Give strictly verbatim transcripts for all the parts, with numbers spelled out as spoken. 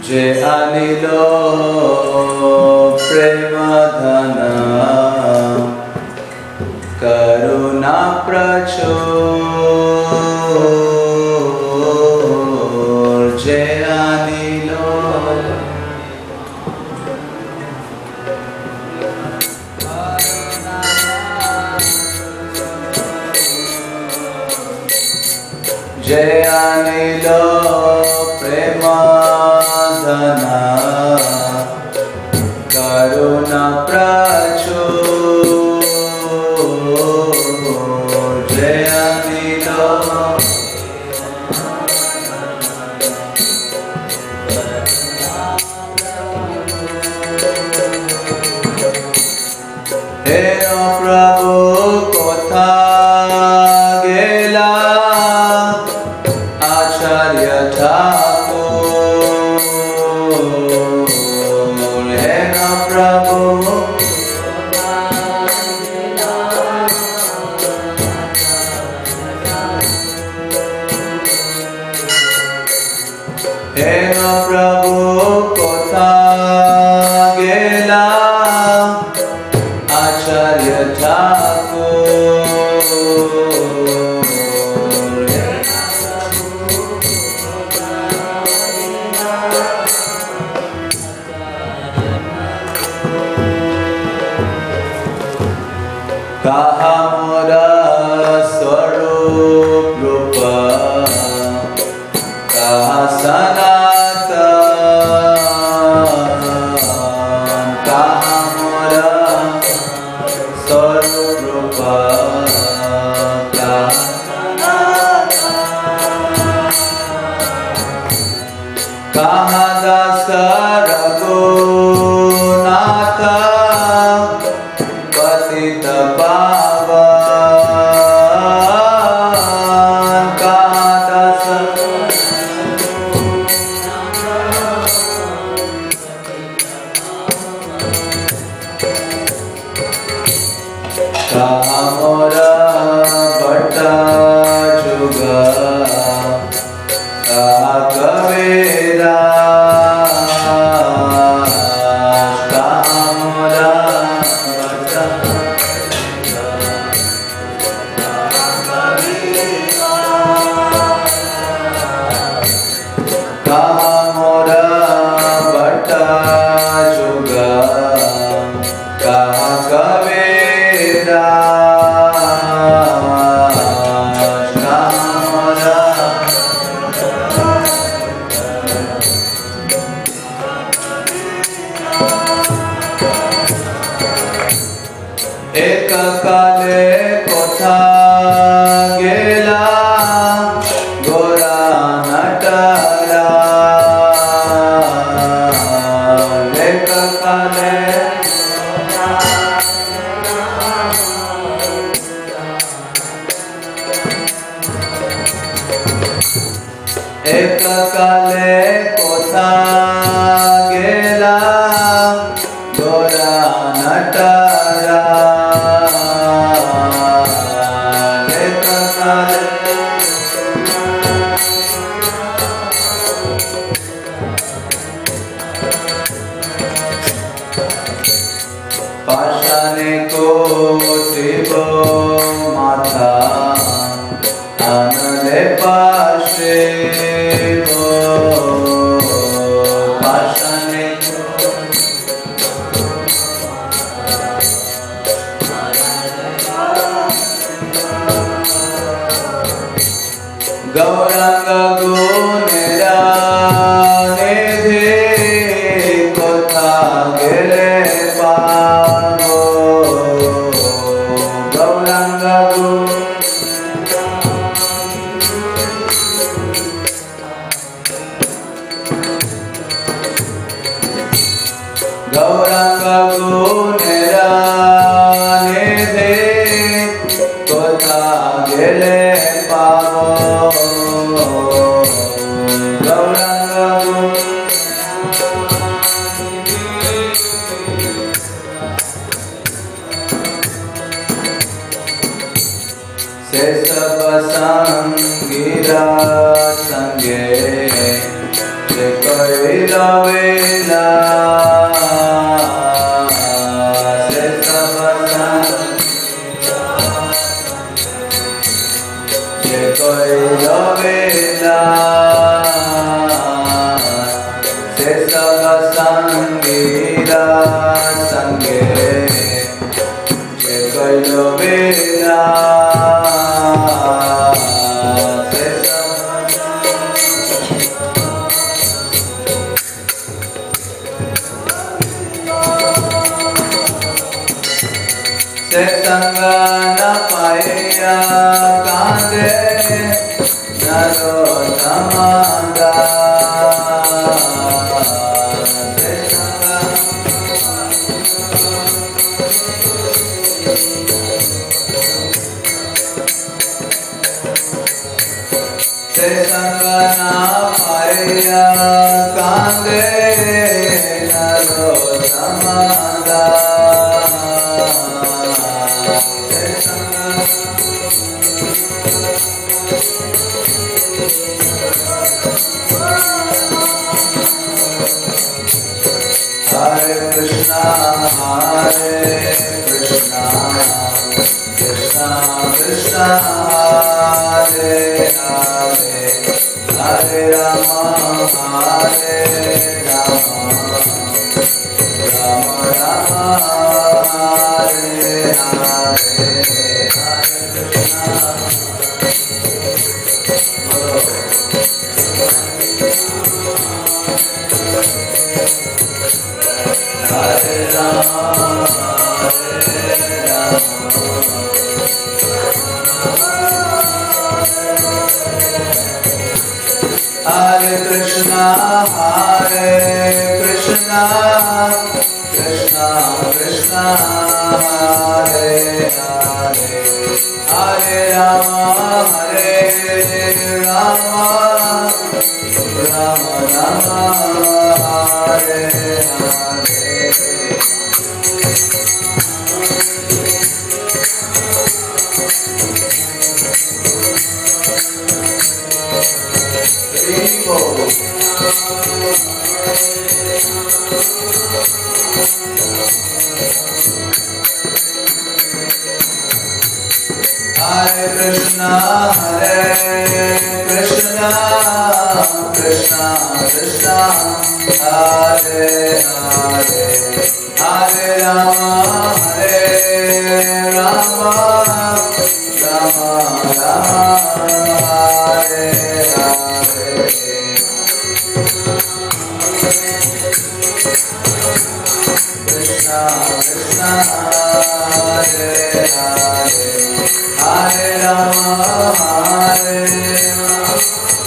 जे अनिलो प्रेमधन करुणा प्रचुर जे अनिलो जे अनिलो प्रेमधन करुणा प्रचुर जे अनिलो हे प्रभु कोथा गेला आचार्य ठाकुर हे प्रभु हे प्रभु कोथा गेला आचार्य ठाकुर कहा मोरा स्वरूप रूप कहा सनातन कहा मोरा स्वरूप रूप कहा कहा दास रघुनाथ पतित पावन कहा दास कहा मोरा भट्टा जुग कहा कबीरा कहा मोरा भट्टा कहा मोरा भट्टा जुग कहा कबीरा एक काले कोथा गेला गोरा नटरा एक काले एक काले कोथा गेला गोरा नटरा एक काले पाषाणे कोटिबो माथा आनले पाशे पाषाणे गौरंग गुणेरा निधि कोथा गेले पावो गौरंग गुण गौरंग गुणेरा निधि कोथा गेले पावो गौरंग गुण से सब संगीरा संगे जे कोई कोइला वेला से सब ये कोइला वेला से सब संगीरा संगे ये कोइला वेला से संग न पाया कांदे नरो समादा से संग से संग न पाया कांदे नरो समादा Hare Krishna, Hare Krishna, Krishna Krishna, Hare Hare, Hare Rama, Hare Rama, Rama Rama, Hare Hare, Hare Krishna. Hare Rama, Hare Rama, Hare Krishna, Hare Krishna, Krishna Krishna, Hare Hare, Hare Rama, Hare Rama, Rama Rama, Hare Hare. Hare Krishna, Hare Krishna, Krishna Krishna, Hare Hare, Hare Rama, Hare Rama, Rama Rama, Hare Hare. Krishna Krishna, Hare Hare, Hare Rama, Hare Rama,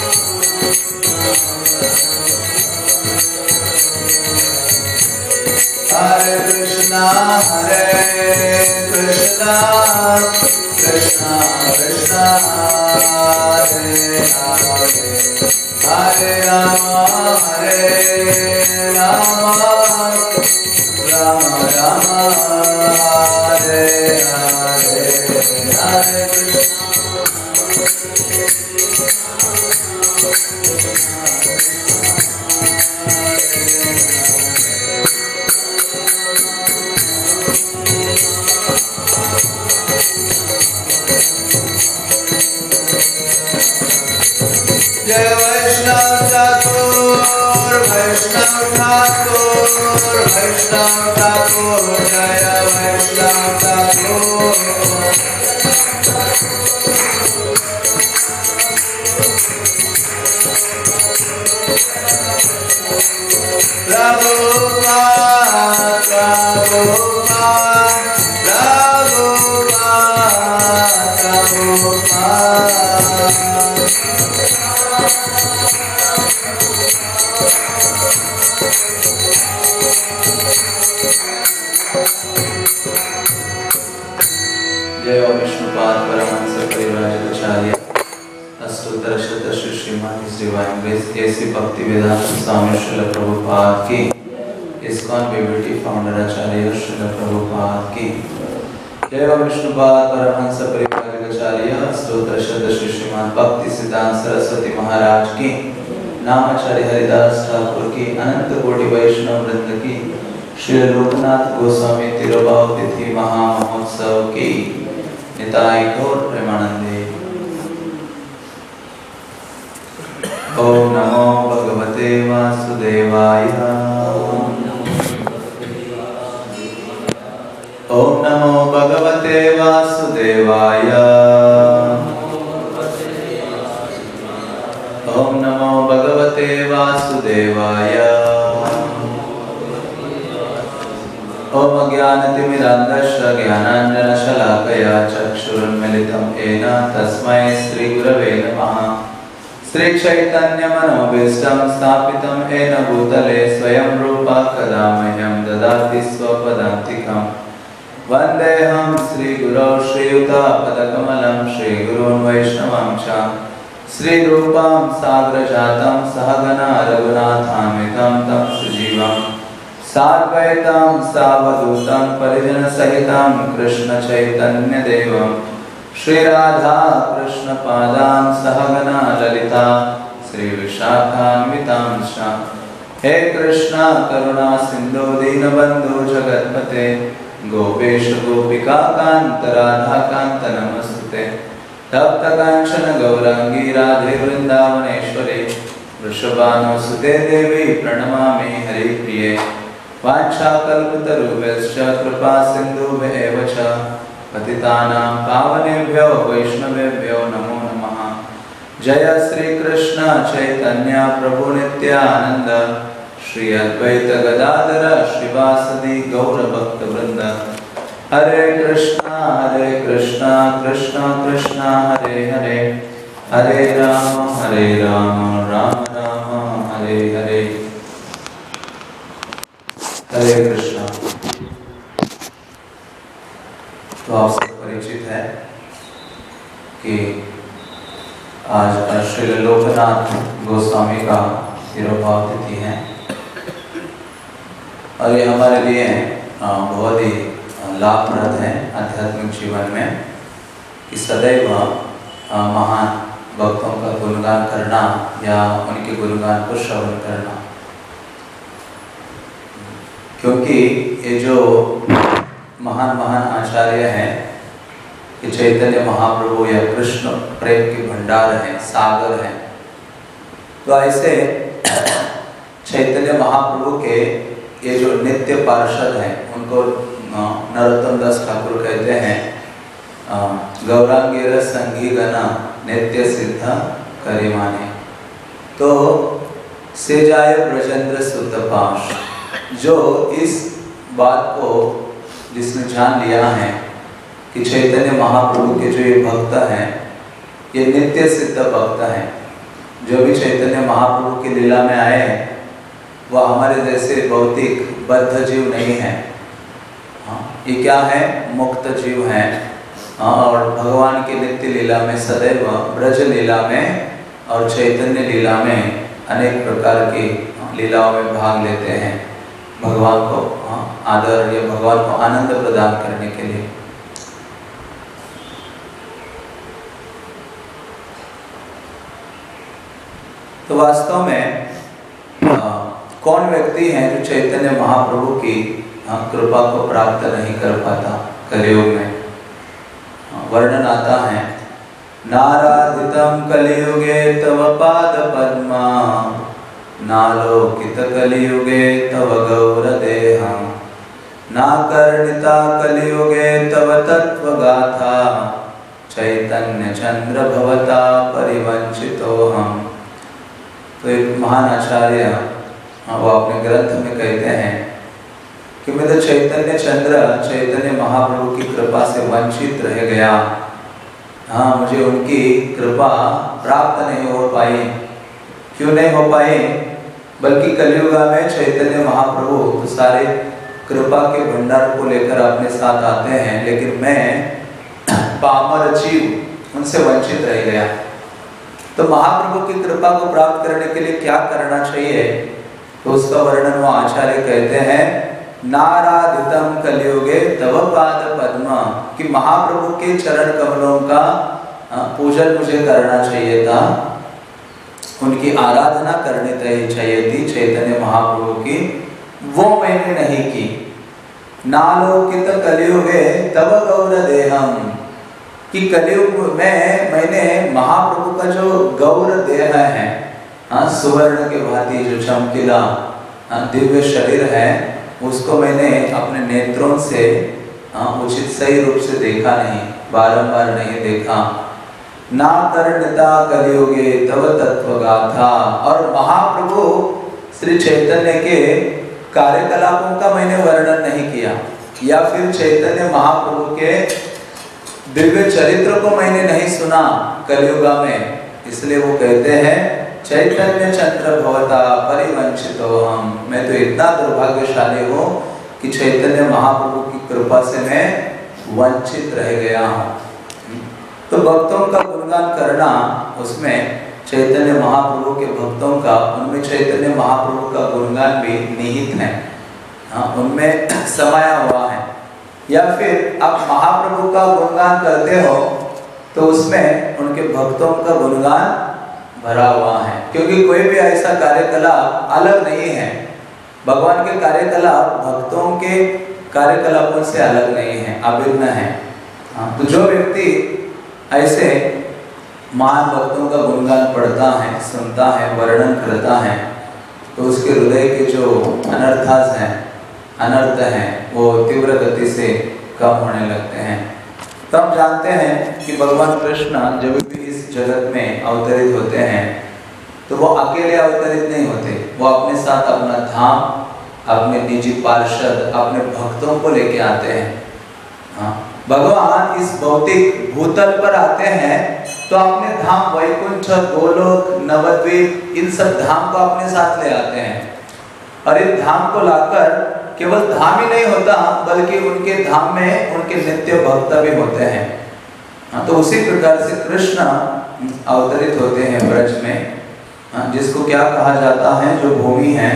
Hare Krishna, Hare Krishna, Krishna Krishna, Hare Hare, Hare Rama, Hare Rama, Rama Rama, Hare Hare, Hare Krishna. जय वैष्णव ठाकुर, वैष्णव ठाकुर, वैष्णव ठाकुर, जय वैष्णव Thakur. Prabhupada, Prabhupada, Prabhupada, जय विष्णुपाद परमहंस परिव्राजकाचार्य अष्टोत्तर शत श्री श्रीमान divine grace ऐसी भक्ति वेदांत स्वामी श्रील प्रभुपाद की, ISKCON BBT founder Acharya Shrila Prabhupada की जय। विष्णुपाद परमहंस परिव्राजकाचार्य अष्टोत्तर शत श्री श्रीमान भक्ति सिद्धांत सरस्वती महाराज की, नामाचार्य हरिदास ठाकुर की, अनंत कोटि वैष्णव वृंद की, श्री लोकनाथ गोस्वामी तिरुभाव तिथि महामहोत्सव की निताई गौर प्रेमानंदे। ओम नमो भगवते वासुदेवाय। ओम नमो भगवते वासुदेवाय। ओम नमो भगवते वासुदेवाय। ओम अज्ञानतिमिरान्धस्य ज्ञानाञ्जनशलाकया चक्षुरुन्मीलितं येन तस्मै श्रीगुरवे नमः। श्रीचैतन्यमनोभीष्टं स्थापितं येन भूतले स्वयं रूपा कदा मह्यं ददाति स्वपदान्तिकं। वन्देऽहं श्रीगुरौ श्रीयुतापदकमलं श्रीगुरून् वैष्णवं च श्रीरूपां साग्रजातं सहगना रघुनाथान्वितं तं सजीवं साद्वैतं सावधूतं परिजनसहितं कृष्णचैतन्यदेवं श्रीराधा कृष्णपादान् सहगना ललिता श्रीविशाखान्वितांश्च। हे कृष्ण करुणा सिन्धु दीनबन्धु जगत्पते गोपेश गोपिका कान्त राधा कान्त नमस्ते। तप्त कांचन गौरांगी राधे वृंदावनेश्वरी वृषभानुसुते देवी प्रणमामि हरिप्रिये। वाञ्छाकल्पतरुभ्यश्च कृपा सिन्धुभ्येव च पतितानां पावनेभ्यो वैष्णवेभ्यो नमो नमः। जय श्री कृष्ण चैतन्य प्रभु नित्यानंद श्री अद्वैत गदाधर श्रीवासदि गौर भक्त वृंद। हरे कृष्णा हरे कृष्णा कृष्णा कृष्णा हरे हरे, हरे राम हरे राम राम राम हरे हरे। हरे कृष्णा। तो आप सब परिचित है कि आज श्री लोकनाथ गोस्वामी का तिरुभाव तिथि है और ये हमारे लिए बहुत ही लाभप्रद है आध्यात्मिक जीवन में कि सदैव महान भक्तों का गुणगान करना या उनके गुणगान को श्रवण करना, क्योंकि ये जो महान महान आचार्य हैं ये चैतन्य महाप्रभु या कृष्ण प्रेम के भंडार हैं, सागर हैं। तो ऐसे चैतन्य महाप्रभु के ये जो नित्य पार्षद हैं उनको नरोत्तम दास ठाकुर कहते हैं गौरांगीर संगी गना नित्य सिद्ध करिमाने। तो सेजाय ब्रजेंद्र सुतपाश, जो इस बात को जिसने जान लिया है कि चैतन्य महाप्रभु के जो ये भक्त हैं ये नित्य सिद्ध भक्त हैं, जो भी चैतन्य महाप्रभु की लीला में आए हैं वह हमारे जैसे भौतिक बद्ध जीव नहीं है। हाँ, ये क्या है? मुक्त जीव हैं। हाँ, और भगवान की नित्य लीला में सदैव ब्रज लीला में और चैतन्य लीला में अनेक प्रकार की लीलाओं में भाग लेते हैं भगवान को आदर या भगवान को आनंद प्रदान करने के लिए। तो वास्तव में आ, कौन व्यक्ति है जो चैतन्य महाप्रभु की कृपा को प्राप्त नहीं कर पाता? कलियुग में वर्णन आता है, नाराधितम कलियुगे तव पाद पद्मा नालोकित कलियुगे तव गौर देहं नाकर्णिता कलियुगे तव तत्व गाथा चैतन्य चंद्र भवता परिवंचितो हम। तो एक महान आचार्य वो अपने ग्रंथ में कहते हैं कि मैं तो चैतन्य चंद्र चैतन्य महाप्रभु की कृपा से वंचित रह गया। हाँ, मुझे उनकी कृपा प्राप्त नहीं हो पाई। क्यों नहीं हो पाई? बल्कि कलियुग में चैतन्य महाप्रभु तो सारे कृपा के भंडार को लेकर अपने साथ आते हैं, लेकिन मैं पामर जीव उनसे वंचित रह गया। तो महाप्रभु की कृपा को प्राप्त करने के लिए क्या करना चाहिए? तो उसका वर्णन वो आचार्य कहते हैं, नाराधितम कलियुगे तव पाद पद्मा, कि महाप्रभु के चरण कमलों का पूजन मुझे करना चाहिए था। उनकी आराधना करनी चाहिए थी चैतन्य महाप्रभु की, वो मैंने नहीं की। नालोकित कलियुगे तब गौर देहम, कि कलियुग में मैंने महाप्रभु का जो गौर देह है, हाँ सुवर्ण के भांति जो चमकीला दिव्य शरीर है, उसको मैंने अपने नेत्रों से उचित सही रूप से देखा नहीं, बारंबार नहीं देखा। ना कर्णिता कलियुगे तव तत्व गाथा, और महाप्रभु श्री चैतन्य के कार्यकलापों का मैंने वर्णन नहीं किया, या फिर चैतन्य महाप्रभु के दिव्य चरित्र को मैंने नहीं सुना कलियुगा में। इसलिए वो कहते हैं चैतन्य चंद्र भवता परिवंचितो हम, मैं तो इतना दुर्भाग्यशाली हूँ कि चैतन्य महाप्रभु की कृपा से मैं वंचित रह गया हूँ। तो भक्तों का गुणगान करना, उसमें चैतन्य महाप्रभु के भक्तों का, उनमें चैतन्य महाप्रभु का गुणगान भी निहित है, हाँ उनमें समाया हुआ है। या फिर आप महाप्रभु का गुणगान करते हो तो उसमें उनके भक्तों का गुणगान भरा हुआ है, क्योंकि कोई भी ऐसा कार्यकलाप अलग नहीं है। भगवान के कार्यकलाप भक्तों के कार्यकलापों से अलग नहीं है, अभिन्न है। हाँ, तो जो व्यक्ति ऐसे महान भक्तों का गुणगान पढ़ता है, सुनता है, वर्णन करता है, तो उसके हृदय के जो अनर्थास हैं, अनर्थ हैं, वो तीव्र गति से कम होने लगते हैं। तो हम जानते हैं कि भगवान कृष्ण जब भी इस जगत में अवतरित होते हैं तो वो अकेले अवतरित नहीं होते, वो अपने साथ अपना धाम, अपने निजी पार्षद, अपने भक्तों को लेके आते हैं। हाँ, भगवान इस भौतिक भूतल पर आते हैं तो अपने धाम वैकुंठ, गोलोक, नवद्वीप, इन सब धाम को अपने साथ ले आते हैं। और इन धाम को लाकर केवल धाम ही नहीं होता, बल्कि उनके धाम में उनके नित्य भक्त भी होते हैं। हाँ, तो उसी प्रकार से कृष्ण अवतरित होते हैं ब्रज में, हाँ, जिसको क्या कहा जाता है, जो भूमि है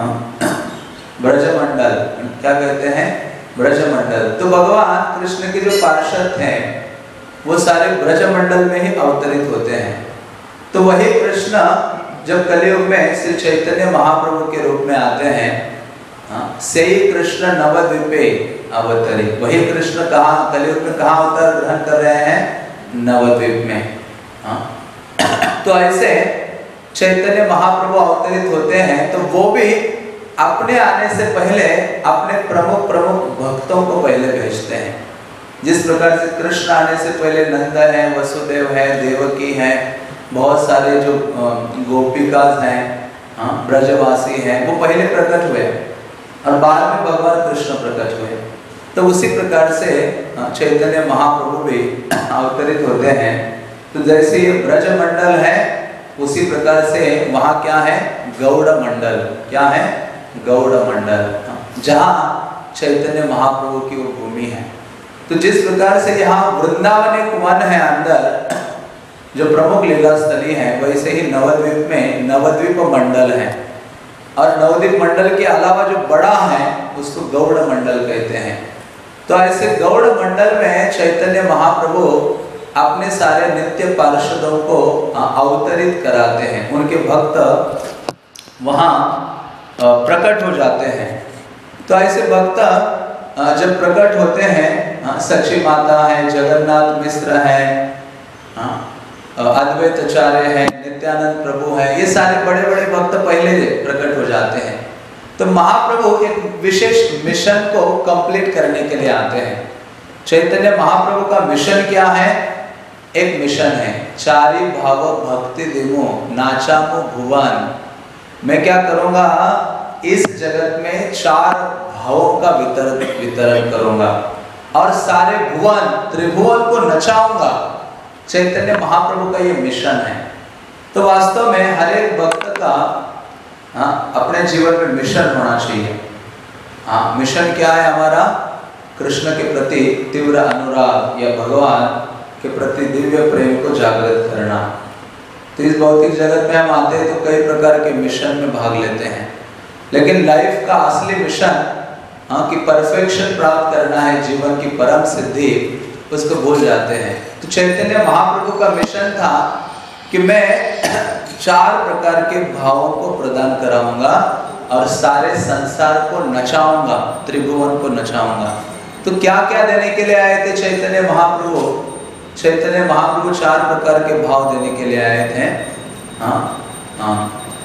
ब्रजमंडल, क्या कहते हैं, ब्रजमंडल। तो भगवान कृष्ण के जो पार्षद हैं वो सारे ब्रजमंडल में ही अवतरित होते हैं। तो वही कृष्ण जब कलियुग में श्री चैतन्य महाप्रभु के रूप में आते हैं, हाँ, से ही कृष्ण नवद्वीपे अवतरित, वही कृष्ण कहाँ कलियुग में कहाँ अवतार ग्रहण कर रहे हैं, नवद्वीप में। हाँ, तो ऐसे चैतन्य महाप्रभु अवतरित होते हैं तो वो भी अपने आने से पहले अपने प्रमुख प्रमुख भक्तों को पहले भेजते हैं। जिस प्रकार से कृष्ण आने से पहले नंद है, वसुदेव है, देवकी है, बहुत सारे जो गोपिकाज हैं, हाँ, ब्रजवासी हैं, वो पहले प्रकट हुए और बाद में भगवान कृष्ण प्रकट हुए। तो उसी प्रकार से चैतन्य महाप्रभु भी अवतरित होते हैं। तो जैसे ये ब्रजमंडल है, उसी प्रकार से वहाँ क्या है, गौड़ मंडल, क्या है, गौड़ मंडल, जहाँ चैतन्य महाप्रभु की वो भूमि है। तो जिस प्रकार से यहाँ वृंदावन एक वन है अंदर, जो प्रमुख लीला स्थली है, वैसे ही नवद्वीप में नवद्वीप मंडल है। और नवद्वीप मंडल के अलावा जो बड़ा है उसको गौड़ मंडल कहते हैं। तो ऐसे गौड़ मंडल में चैतन्य महाप्रभु अपने सारे नित्य पार्षदों को अवतरित कराते हैं, उनके भक्त वहाँ प्रकट हो जाते हैं। तो ऐसे भक्त जब प्रकट होते हैं, सची माता है, जगन्नाथ मिश्र है, अद्वैत आचार्य है, नित्यानंद प्रभु है, ये सारे बड़े बड़े भक्त पहले प्रकट हो जाते हैं। तो महाप्रभु एक विशेष मिशन को कंप्लीट करने के लिए आते हैं। चैतन्य महाप्रभु का मिशन क्या है, एक मिशन है, चारि भाव भक्ति दिमो नाचामो भुवन। मैं क्या करूंगा, इस जगत में चार भावों का वितरण वितरण करूंगा और सारे भुवन त्रिभुवन को नचाऊंगा। चैतन्य महाप्रभु का ये मिशन है। तो वास्तव में हर एक भक्त का हाँ, अपने जीवन में मिशन होना चाहिए। हाँ, मिशन क्या है हमारा, कृष्ण के प्रति तीव्र अनुराग या भगवान के प्रति दिव्य प्रेम को जागृत करना। तो इस भौतिक जगत में हम आते हैं तो कई प्रकार के मिशन में भाग लेते हैं, लेकिन लाइफ का असली मिशन, हाँ, कि परफेक्शन प्राप्त करना है, जीवन की परम सिद्धि, उसको भूल जाते हैं। तो चैतन्य महाप्रभु का मिशन था कि मैं चार प्रकार के भावों को प्रदान कराऊंगा और सारे संसार को नचाऊंगा, त्रिभुवन को नचाऊंगा। तो क्या क्या देने के लिए आए थे चैतन्य महाप्रभु? चैतन्य महाप्रभु चार प्रकार के भाव देने के लिए आए थे। हाँ हाँ,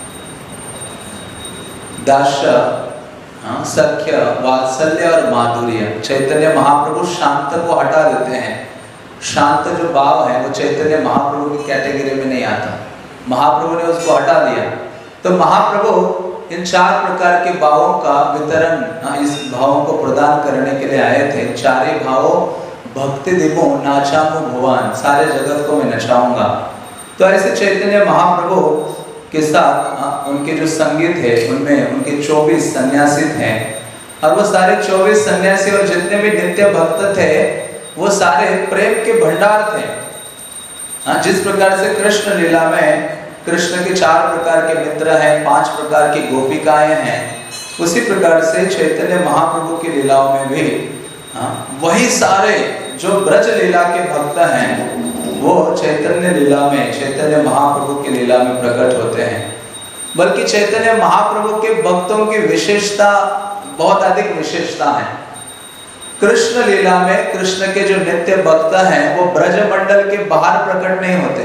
दास्य, हाँ, सख्य, वात्सल्य और माधुर्य। चैतन्य महाप्रभु शांत को हटा देते हैं। शांत जो भाव है वो चैतन्य महाप्रभु की कैटेगरी में नहीं आता, महाप्रभु ने उसको हटा दिया। तो महाप्रभु इन चार प्रकार के भावों का वितरण, इस भावों को प्रदान करने के लिए आए थे। चारे भावों भक्ति दिवो नाचामो भुवन, सारे जगत को मैं नचाऊंगा। तो ऐसे चैतन्य महाप्रभु के साथ उनके जो संगीत है उनमें उनके चौबीस सन्यासी थे, और वो सारे चौबीस सन्यासी और जितने भी नित्य भक्त थे वो सारे प्रेम के भंडार थे। हाँ, जिस प्रकार से कृष्ण लीला में कृष्ण के चार प्रकार के मित्र हैं, पांच प्रकार की गोपिकाएं हैं, उसी प्रकार से चैतन्य महाप्रभु की लीलाओं में भी हाँ, वही सारे जो ब्रज लीला के भक्त हैं वो चैतन्य लीला में, चैतन्य महाप्रभु की लीला में प्रकट होते हैं। बल्कि चैतन्य महाप्रभु के भक्तों की विशेषता बहुत अधिक विशेषता है। कृष्ण लीला में कृष्ण के जो नित्य भक्त हैं वो ब्रज मंडल के बाहर प्रकट नहीं होते,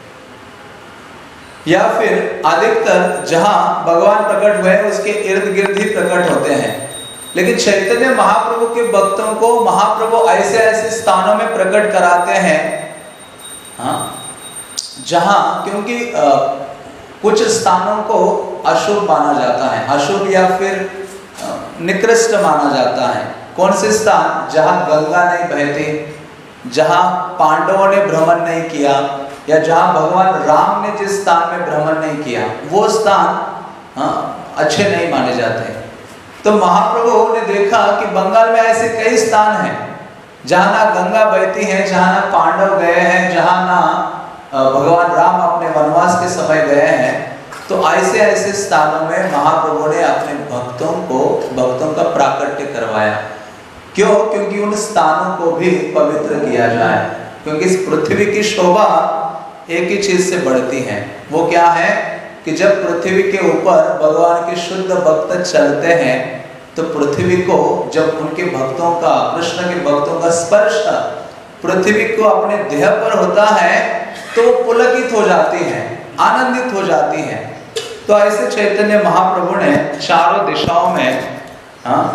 या फिर अधिकतर जहां भगवान प्रकट हुए उसके इर्द गिर्द ही प्रकट होते हैं। लेकिन चैतन्य महाप्रभु के भक्तों को महाप्रभु ऐसे ऐसे स्थानों में प्रकट कराते हैं, हाँ, जहां क्योंकि आ, कुछ स्थानों को अशुभ माना जाता है, अशुभ या फिर निकृष्ट माना जाता है। कौन से स्थान? जहां गंगा नहीं बहती, जहां पांडवों ने भ्रमण नहीं किया, या जहां भगवान राम ने जिस स्थान में भ्रमण नहीं किया, वो स्थान हाँ, अच्छे नहीं माने जाते। तो महाप्रभु ने देखा कि बंगाल में ऐसे कई स्थान हैं जहां ना गंगा बहती है, जहां ना पांडव गए हैं, जहां ना भगवान राम अपने वनवास के समय गए हैं। तो ऐसे ऐसे स्थानों में महाप्रभु ने अपने भक्तों को भक्तों का प्राकट्य करवाया। क्यों? क्योंकि उन स्थानों को भी पवित्र किया जाए। क्योंकि इस पृथ्वी की शोभा एक ही चीज से बढ़ती है, वो क्या है कि जब पृथ्वी के ऊपर भगवान के शुद्ध भक्त चलते हैं तो पृथ्वी को, जब उनके भक्तों का, कृष्ण के भक्तों का स्पर्श पृथ्वी को अपने देह पर होता है तो पुलकित हो जाती है, आनंदित हो जाती है। तो ऐसे चैतन्य महाप्रभु ने चारों दिशाओं में हाँ,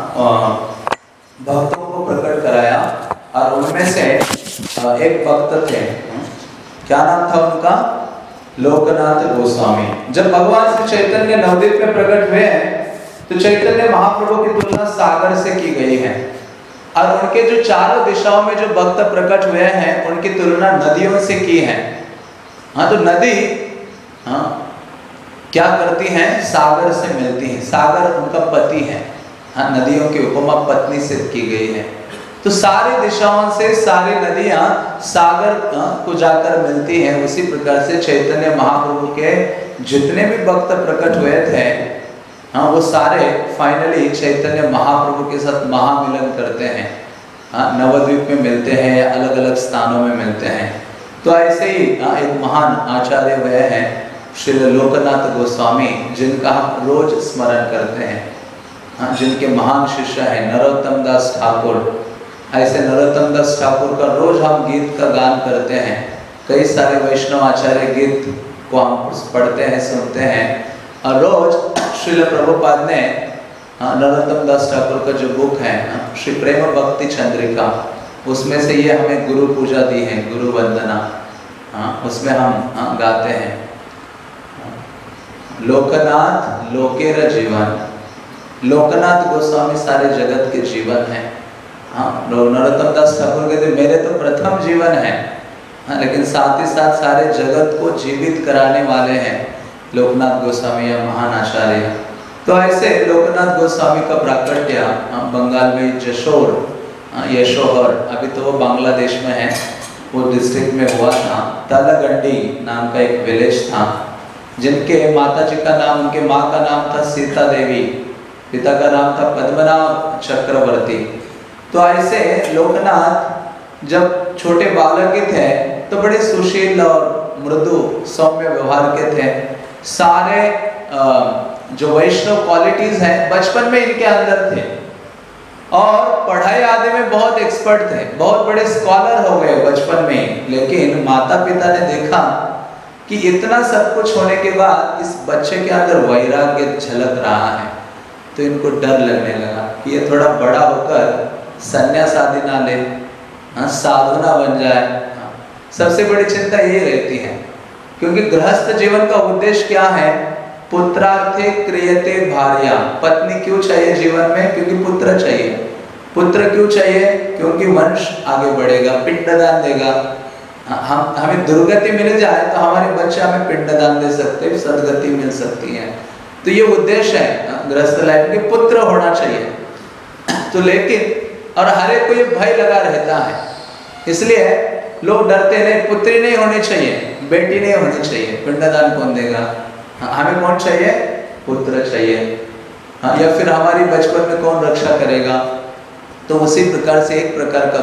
भक्तों को प्रकट कराया, और उनमें से एक भक्त थे, क्या नाम था उनका? लोकनाथ गोस्वामी। जब भगवान श्री चैतन्य नवद्वीप में प्रकट हुए हैं तो चैतन्य महाप्रभु की तुलना सागर से की गई है, और उनके जो चारों दिशाओं में जो भक्त प्रकट हुए हैं उनकी तुलना नदियों से की है। हाँ, तो नदी हाँ क्या करती हैं? सागर से मिलती है, सागर उनका पति है। हाँ, नदियों की उपमा पत्नी से की गई है। तो सारी दिशाओं से सारी नदियां सागर को जाकर मिलती हैं। उसी प्रकार से चैतन्य महाप्रभु के जितने भी भक्त प्रकट हुए थे हाँ, वो सारे फाइनली चैतन्य महाप्रभु के साथ महामिलन करते हैं। हाँ, नवद्वीप में मिलते हैं, अलग अलग स्थानों में मिलते हैं। तो ऐसे ही हाँ, एक महान आचार्य हुए हैं श्री लोकनाथ गोस्वामी, जिनका हम रोज स्मरण करते हैं। हाँ, जिनके महान शिष्य हैं नरोत्तम दास ठाकुर। ऐसे नरोत्तम दास ठाकुर का रोज हम गीत का गान करते हैं। कई सारे वैष्णव आचार्य गीत को हम पढ़ते हैं, सुनते हैं। और रोज श्रील प्रभुपाद ने नरोत्तम दास ठाकुर का जो बुक है श्री प्रेम भक्ति चंद्रिका, उसमें से ये हमें गुरु पूजा दी है, गुरु वंदना। हाँ, उसमें हम हाँ, गाते हैं लोकनाथ लोकेर जीवन। लोकनाथ गोस्वामी सारे जगत के जीवन है। हाँ, नरोत्तम दास ठाकुर कहते मेरे तो प्रथम जीवन है, हाँ, लेकिन साथ ही साथ सारे जगत को जीवित कराने वाले हैं लोकनाथ गोस्वामी या महान आचार्य। तो ऐसे लोकनाथ गोस्वामी का प्राकट्य हाँ, बंगाल में जशोर हाँ, यशोहर, अभी तो वो बांग्लादेश में है, वो डिस्ट्रिक्ट में हुआ था। तलगंडी नाम का एक विलेज था, जिनके माता जी का नाम, उनके माँ का नाम था सीता देवी, पिता का नाम था पद्मनाभ चक्रवर्ती। तो ऐसे लोकनाथ जब छोटे बालक थे तो बड़े सुशील और मृदु सौम्य व्यवहार के थे। सारे जो वैष्णव क्वालिटीज हैं बचपन में इनके अंदर थे और पढ़ाई आदि में बहुत एक्सपर्ट थे, बहुत बड़े स्कॉलर हो गए बचपन में। लेकिन माता पिता ने देखा कि इतना सब कुछ होने के बाद इस बच्चे के अंदर वैराग्य झलक रहा है, तो इनको डर लगने लगा कि ये थोड़ा बड़ा होकर संन्यास आदि ना ले, हाँ साधु ना बन जाए। हाँ, सबसे बड़ी चिंता ये रहती है, क्योंकि गृहस्थ जीवन का उद्देश्य क्या है? पुत्रार्थे क्रियते भार्या। पत्नी क्यों चाहिए जीवन में? क्योंकि पुत्र चाहिए। पुत्र क्यों चाहिए? क्योंकि वंश आगे बढ़ेगा, पिंडदान देगा। हम हमें दुर्गति मिल जाए तो हमारे बच्चे हमें पिंडदान दे सकते हैं, सदगति मिल सकती है। तो ये उद्देश्य है गृहस्थ लाइफ के, पुत्र होना चाहिए। तो लेकिन और हर एक को ये भय लगा रहता है, इसलिए लोग डरते नहीं, पुत्री नहीं होनी चाहिए, बेटी नहीं होनी चाहिए, पिंडदान कौन देगा? हमें कौन चाहिए? पुत्र चाहिए। हाँ, या फिर हमारी बचपन में कौन रक्षा करेगा? तो उसी प्रकार से एक प्रकार का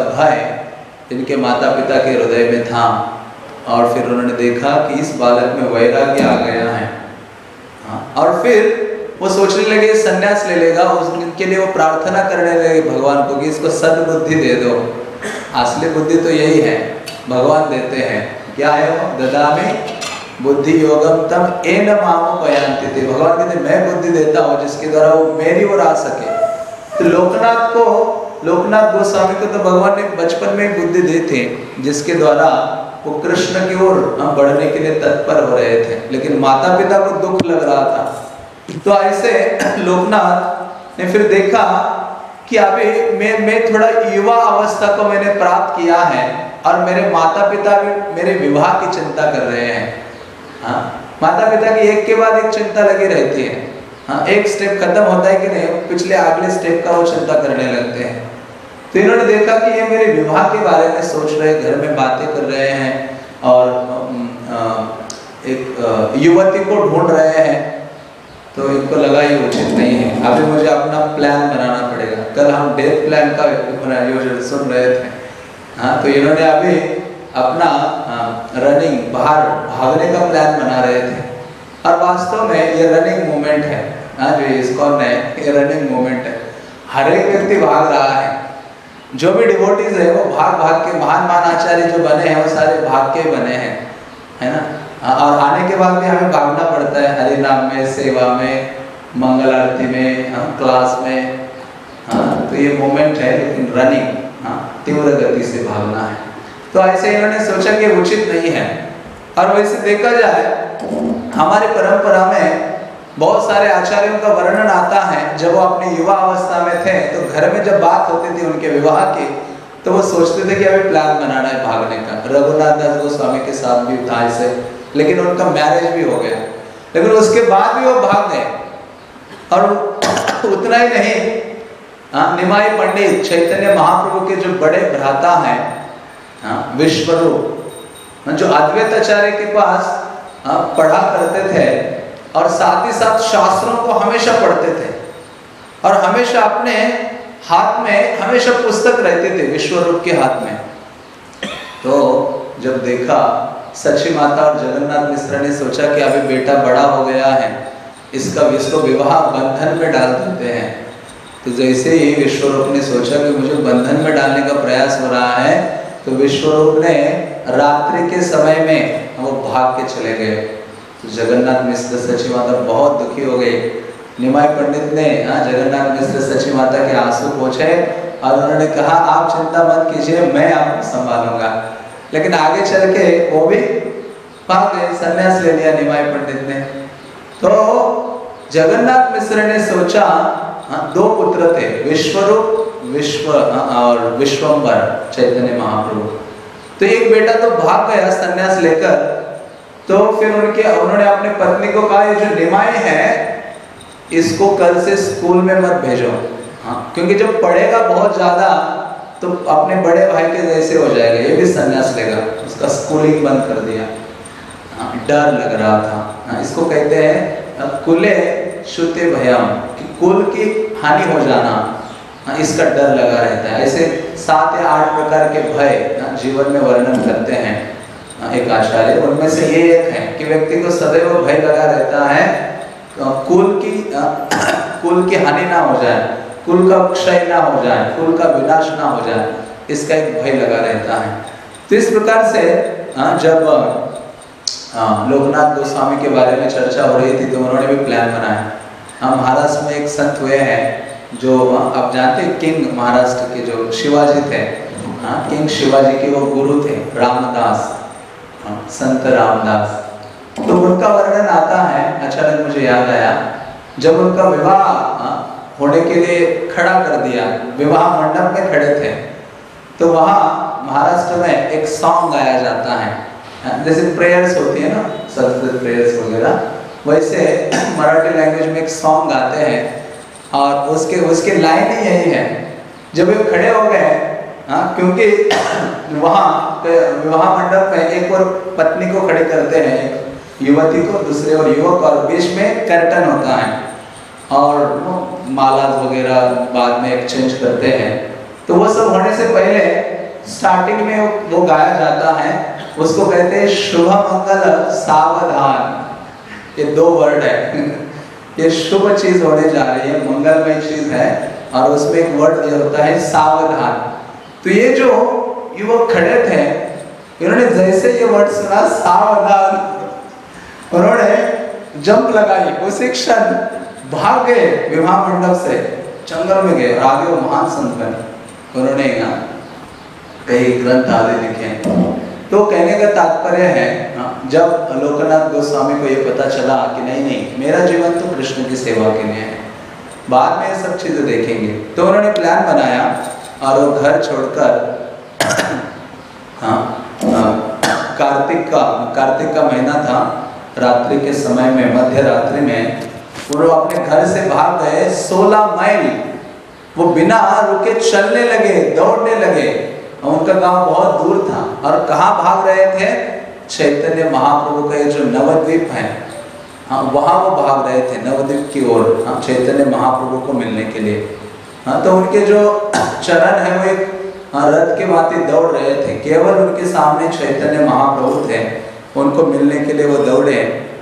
भय इनके माता पिता के हृदय में था और फिर उन्होंने देखा कि इस बालक में वैराग्य आ गया है। हाँ, और फिर वो सोचने लगे संन्यास ले लेगा, उसके लिए वो प्रार्थना करने लगे भगवान को कि इसको सद्बुद्धि दे दो। असली बुद्धि तो यही है, भगवान देते हैं। क्या है वो? ददामि बुद्धि योगम तम एन मामुपयान्ति थे। भगवान कहते मैं बुद्धि देता हूँ जिसके द्वारा वो मेरी ओर आ सके। तो लोकनाथ को, लोकनाथ गोस्वामी को तो भगवान ने बचपन में बुद्धि दी थी, जिसके द्वारा वो कृष्ण की ओर बढ़ने के लिए तत्पर हो रहे थे। लेकिन माता पिता को दुख लग रहा था। तो ऐसे लोकनाथ ने फिर देखा कि अभी मैं मैं थोड़ा युवा अवस्था को मैंने प्राप्त किया है और मेरे माता पिता भी मेरे विवाह की चिंता कर रहे हैं। हाँ, माता पिता की एक के बाद एक चिंता लगी रहती है। हाँ, एक स्टेप खत्म होता है कि नहीं, पिछले अगले स्टेप का वो चिंता करने लगते हैं। तो इन्होंने देखा कि ये मेरे विवाह के बारे में सोच रहे, घर में बातें कर रहे हैं और एक युवती को ढूंढ रहे हैं। तो इनको लगा ये उचित नहीं है, अभी मुझे अपना प्लान बनाना पड़ेगा। कल हम डेथ प्लान का योजना सुन रहे थे। हाँ, तो इन्होंने अभी अपना रनिंग, बाहर भागने का प्लान बना रहे थे। और वास्तव में ये रनिंग मूवमेंट है। हाँ, जो इस्कॉन है ये रनिंग मूवमेंट है। हर एक व्यक्ति भाग रहा है, जो भी डिवोटीज है वो भाग भाग के, महान महान आचार्य जो बने हैं वो सारे भाग के बने हैं, है ना। और आने के बाद भी हमें भागना पड़ता है, हरि नाम में, सेवा में, मंगल आरती में, हाँ, क्लास में। हाँ, तो ये मूवमेंट है, लेकिन रनिंग, हाँ, तीव्र गति से भागना है। तो ऐसे इन्होंने सोचा कि उचित नहीं है। और वैसे देखा जाए हमारी परंपरा में बहुत सारे आचार्यों का वर्णन आता है, जब वो अपनी युवा अवस्था में थे तो घर में जब बात होती थी उनके विवाह की, तो वो सोचते थे कि अभी प्लान बनाना है भागने का। रघुनाथ दास गोस्वामी के साथ भी था ऐसे, लेकिन उनका मैरिज भी हो गया, लेकिन उसके बाद भी वो भाग गए। और उतना ही नहीं, हाँ, निमाई पंडित चैतन्य महाप्रभु के जो बड़े भ्राता हैं, हाँ, विश्वरूप, जो अद्वैत आचार्य के पास हाँ, पढ़ा करते थे और साथ ही साथ शास्त्रों को हमेशा पढ़ते थे और हमेशा अपने हाथ में हमेशा पुस्तक रहते थे विश्वरूप के हाथ में। तो जब देखा सची माता और जगन्नाथ मिश्र ने सोचा कि अभी बेटा बड़ा हो गया है, इसका इसको विवाह बंधन में डाल देते हैं। तो जैसे ही विश्वरूप ने सोचा कि मुझे बंधन में डालने का प्रयास हो रहा है, तो विश्वरूप ने रात्रि के समय में वो भाग के चले गए। तो जगन्नाथ मिश्र सची माता बहुत दुखी हो गई। निमाई पंडित ने जगन्नाथ मिश्र सची माता के आंसू पोंछे और उन्होंने कहा आप चिंता मत कीजिए, मैं आपको संभालूंगा। लेकिन आगे चल के वो भी भाग गए, संन्यास ले लिया निमाई पंडित ने। तो जगन्नाथ मिश्र ने सोचा, हाँ, दो पुत्र थे, विश्वरूप विश्व और विश्वंबर चैतन्य महाप्रभु। तो एक बेटा तो भाग गया संन्यास लेकर। तो फिर उनके उन्होंने अपने पत्नी को कहा, ये जो निमाई है इसको कल से स्कूल में मत भेजो, हाँ, क्योंकि जब पढ़ेगा बहुत ज्यादा तो अपने बड़े भाई के जैसे हो जाएगा, ये भी संन्यास लेगा। उसका स्कूलिंग बंद कर दिया। हाँ, डर लग रहा था। हाँ, इसको कहते हैं कुले श्रुते भयम, कि कुल की हानि हो जाना, हाँ, इसका डर लगा रहता है। ऐसे सात या आठ प्रकार के भय जीवन में वर्णन करते हैं। एक आचार्य, उनमें से ये एक है कि व्यक्ति को सदैव भय लगा रहता है कुल की कुल की हानि ना हो जाए, कुल का क्षय ना हो जाए, कुल का विनाश ना हो जाए, इसका एक भय लगा रहता है। तो इस प्रकार से जब लोकनाथ गोस्वामी के बारे में चर्चा हो रही थी तो उन्होंने भी प्लान बनाया। हम महाराष्ट्र में एक संत हुए हैं जो आप जानते हैं, किंग महाराष्ट्र के जो शिवाजी थे, हाँ, किंग शिवाजी के वो गुरु थे रामदास, हाँ, संत रामदास। तो उनका वर्णन आता है, अचानक मुझे याद आया, जब उनका विवाह होने के लिए खड़ा कर दिया, विवाह मंडप में खड़े थे, तो वहाँ महाराष्ट्र में एक सॉन्ग गाया जाता है, जैसे प्रेयर्स होती है ना, संस्कृत प्रेयर्स वगैरह, वैसे मराठी लैंग्वेज में एक सॉन्ग गाते हैं और उसके उसके लाइन ही यही है। जब वे खड़े हो गए, हाँ, क्योंकि वहाँ विवाह मंडप में एक और पत्नी को खड़े करते हैं, एक युवती को, दूसरे और युवक, और बीच में कर्टन होता है और माला वगैरह बाद में एक्सचेंज करते हैं। तो वो सब होने से पहले स्टार्टिंग में वो गाया जाता है, उसको कहते हैं शुभ मंगल सावधान। ये दो वर्ड है ये शुभ चीज होने जा रही है, मंगलमय चीज है, और उसमें एक वर्ड ये होता है सावधान। तो ये जो युवक खड़े थे, इन्होंने जैसे ये वर्ड सुना सावधान, उन्होंने जंप लगाई, उसी क्षण भाग गए विवाह मंडप से, जंगल में गए, आगे वो महान संत बने। उन्होंने यहाँ कई ग्रंथ आदि लिखे। तो कहने का तात्पर्य है, जब लोकनाथ गोस्वामी को ये पता चला कि नहीं नहीं मेरा जीवन तो कृष्ण की सेवा के लिए है, बाद में ये सब चीजें देखेंगे, तो उन्होंने प्लान बनाया और वो घर छोड़कर हाँ कार्तिक का कार्तिक का महीना था, रात्रि के समय में, मध्य रात्रि में वो अपने घर से भाग गए सोलह माइल। वो बिना रुके चलने लगे, दौड़ने लगे। उनका गांव बहुत दूर था और कहाँ भाग रहे थे? चैतन्य महाप्रभु का जो नवद्वीप है, हाँ, वहाँ वो भाग रहे थे, नवद्वीप की ओर, हाँ, चैतन्य महाप्रभु को मिलने के लिए। हाँ, तो उनके जो चरण है वो एक हाँ, रथ के भांति दौड़ रहे थे। केवल उनके सामने चैतन्य महाप्रभु थे, उनको मिलने के लिए वो दौड़े।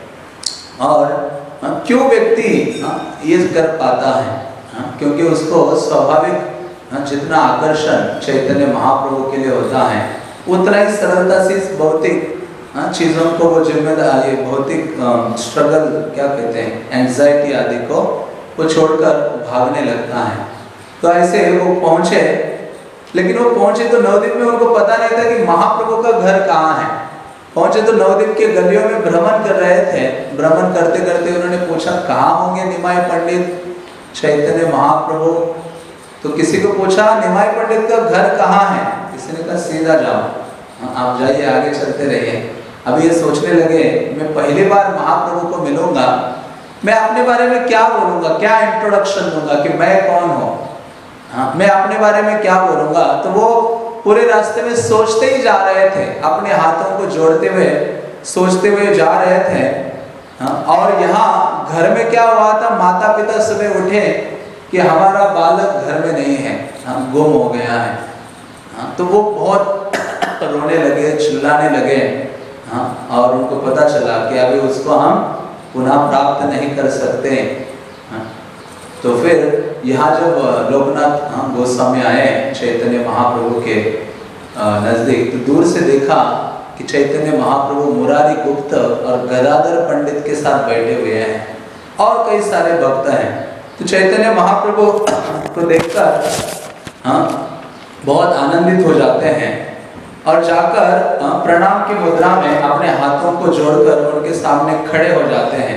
और हाँ, क्यों व्यक्ति हाँ, ये कर पाता है? हाँ, क्योंकि उसको स्वाभाविक हाँ, जितना आकर्षण चैतन्य महाप्रभु के लिए होता है, उतना ही सरलता से भौतिक हाँ, चीज़ों को वो जिम्मेदारी, भौतिक स्ट्रगल क्या कहते हैं, एंजाइटी आदि को वो छोड़कर भागने लगता है। तो ऐसे वो पहुँचे, लेकिन वो पहुँचे तो नवद्वीप में उनको पता नहीं था कि महाप्रभु का घर कहाँ है। पहुँचे तो नवद्वीप के गलियों में भ्रमण कर रहे थे। भ्रमण करते करते उन्होंने पूछा कहाँ होंगे निमाई पंडित चैतन्य महाप्रभु। तो किसी को पूछा निमाई पंडित का घर कहाँ है? किसी ने कहा सीधा जाओ, आप जाइए, आगे चलते रहिए। अभी ये सोचने लगे मैं पहली बार महाप्रभु को मिलूंगा, मैं अपने बारे में क्या बोलूंगा, क्या इंट्रोडक्शन दूंगा कि मैं कौन हूँ, हाँ, मैं अपने बारे में क्या बोलूंगा। तो वो पूरे रास्ते में सोचते ही जा रहे थे, अपने हाथों को जोड़ते हुए सोचते हुए जा रहे थे। हाँ, और यहाँ घर में क्या हुआ था, माता पिता सुबह उठे कि हमारा बालक घर में नहीं है, हाँ, गुम हो गया है। हाँ, तो वो बहुत रोने लगे, चिल्लाने लगे। हाँ, और उनको पता चला कि अभी उसको हम पुनः प्राप्त नहीं कर सकते। हाँ, तो फिर यहाँ जब लोकनाथ हाँ, गोस्वामी आए चैतन्य महाप्रभु के नज़दीक, तो दूर से देखा कि चैतन्य महाप्रभु मुरारी गुप्त और गदाधर पंडित के साथ बैठे हुए हैं और कई सारे भक्त हैं। तो चैतन्य महाप्रभु को देखकर हाँ बहुत आनंदित हो जाते हैं और जाकर प्रणाम की मुद्रा में अपने हाथों को जोड़कर उनके सामने खड़े हो जाते हैं।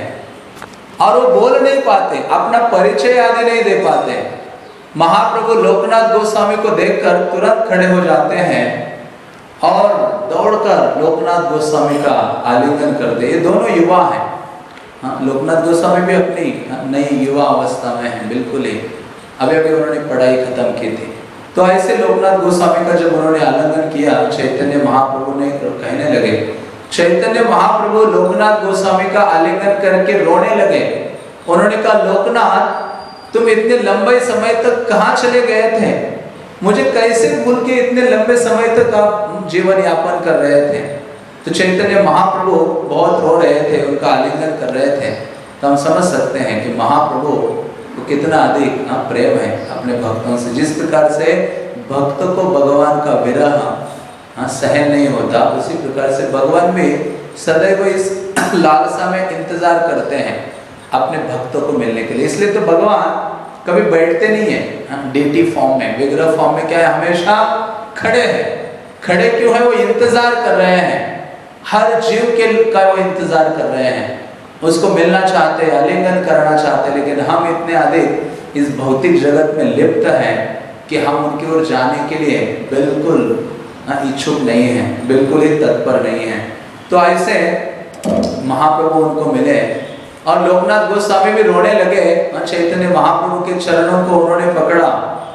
और वो बोल नहीं पाते, अपना परिचय आदि नहीं दे पाते। महाप्रभु लोकनाथ गोस्वामी को देखकर तुरंत खड़े हो जाते हैं और दौड़कर लोकनाथ गोस्वामी का आलिंगन करते। ये दोनों युवा हैं। हाँ, लोकनाथ गोस्वामी भी अपनी नई युवा अवस्था में हैं, बिल्कुल ही अभी अभी उन्होंने पढ़ाई खत्म की थी। तो ऐसे लोकनाथ गोस्वामी का जब उन्होंने आलिंगन किया, चैतन्य महाप्रभु ने कहने लगे, चैतन्य महाप्रभु लोकनाथ गोस्वामी का आलिंगन करके रोने लगे। उन्होंने कहा लोकनाथ तुम इतने लंबे समय तक कहाँ चले गए थे? मुझे कैसे भूल के इतने लंबे समय तक आप जीवन यापन कर रहे थे? तो चैतन्य महाप्रभु बहुत रो रहे थे, उनका आलिंगन कर रहे थे। तो हम समझ सकते हैं कि महाप्रभु को कितना अधिक प्रेम है अपने भक्तों से। जिस प्रकार से भक्त को भगवान का विरह हाँ सहन नहीं होता, उसी प्रकार से भगवान भी सदैव इस लालसा में इंतजार करते हैं अपने भक्तों को मिलने के लिए। इसलिए तो भगवान कभी बैठते नहीं है डेटी फॉर्म में, विग्रह फॉर्म में क्या है, हमेशा खड़े हैं। खड़े क्यों है? वो इंतजार कर रहे हैं, हर जीव के का वो इंतजार कर रहे हैं, उसको मिलना चाहते हैं, आलिंगन करना चाहते हैं। लेकिन हम इतने अधिक इस भौतिक जगत में लिप्त हैं कि हम उनकी ओर जाने के लिए बिल्कुल इच्छुक नहीं हैं, बिल्कुल ही तत्पर नहीं हैं। तो ऐसे महाप्रभु उनको मिले और लोकनाथ गोस्वामी भी रोने लगे। चैतन्य महाप्रभु के चरणों को उन्होंने पकड़ा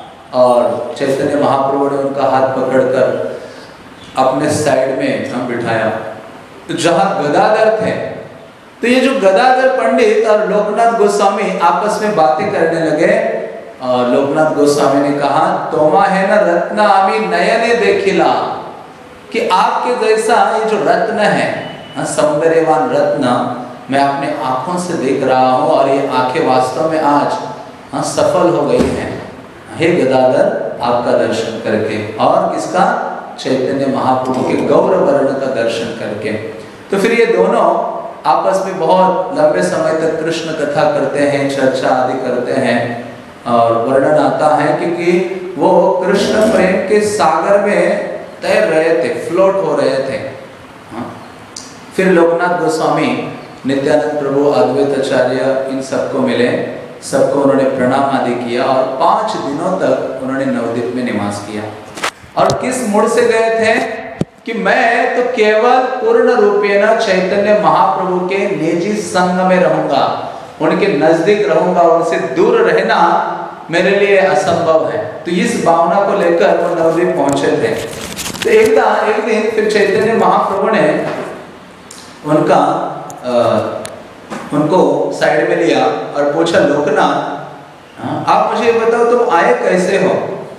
और चैतन्य महाप्रभु ने उनका हाथ पकड़कर अपने साइड में हम बिठाया, तो जहां गदाधर थे। तो ये जो गदाधर पंडित और लोकनाथ गोस्वामी आपस में बातें करने लगे और लोकनाथ गोस्वामी ने कहा, तोमा है ना रत्न आमी नयने देखिला, कि आपके जैसा ये जो रत्न है, सौंदर्यवान रत्न मैं अपने आंखों से देख रहा हूँ और ये आंखें वास्तव में आज हाँ सफल हो गई हैं, हे गदाधर आपका दर्शन करके और किसका, चैतन्य महाप्रभु के गौर वर्ण का दर्शन करके। तो फिर ये दोनों आपस में बहुत लंबे समय तक कृष्ण कथा करते हैं, चर्चा आदि करते हैं और वर्णन आता है क्योंकि वो कृष्ण प्रेम के सागर में तैर रहे थे, फ्लोट हो रहे थे। हाँ। फिर लोकनाथ गोस्वामी, नित्यानंद प्रभु, अद्वैत आचार्य इन सबको मिले, सबको उन्होंने प्रणाम आदि किया और पांच दिनों तक उन्होंने नवद्वीप में निवास किया। और किस मूड से गए थे कि मैं तो केवल पूर्ण रूपेण चैतन्य महाप्रभु के निजी संग में रहूंगा, उनके नजदीक रहूंगा, उनसे दूर रहना मेरे लिए असंभव है। तो इस भावना को लेकर वो नवद्वीप पहुंचे थे। तो एक दिन एक दिन फिर चैतन्य महाप्रभु ने उनका आ, उनको साइड में लिया और पूछा, लोकनाथ आप मुझे बताओ तुम आए कैसे हो?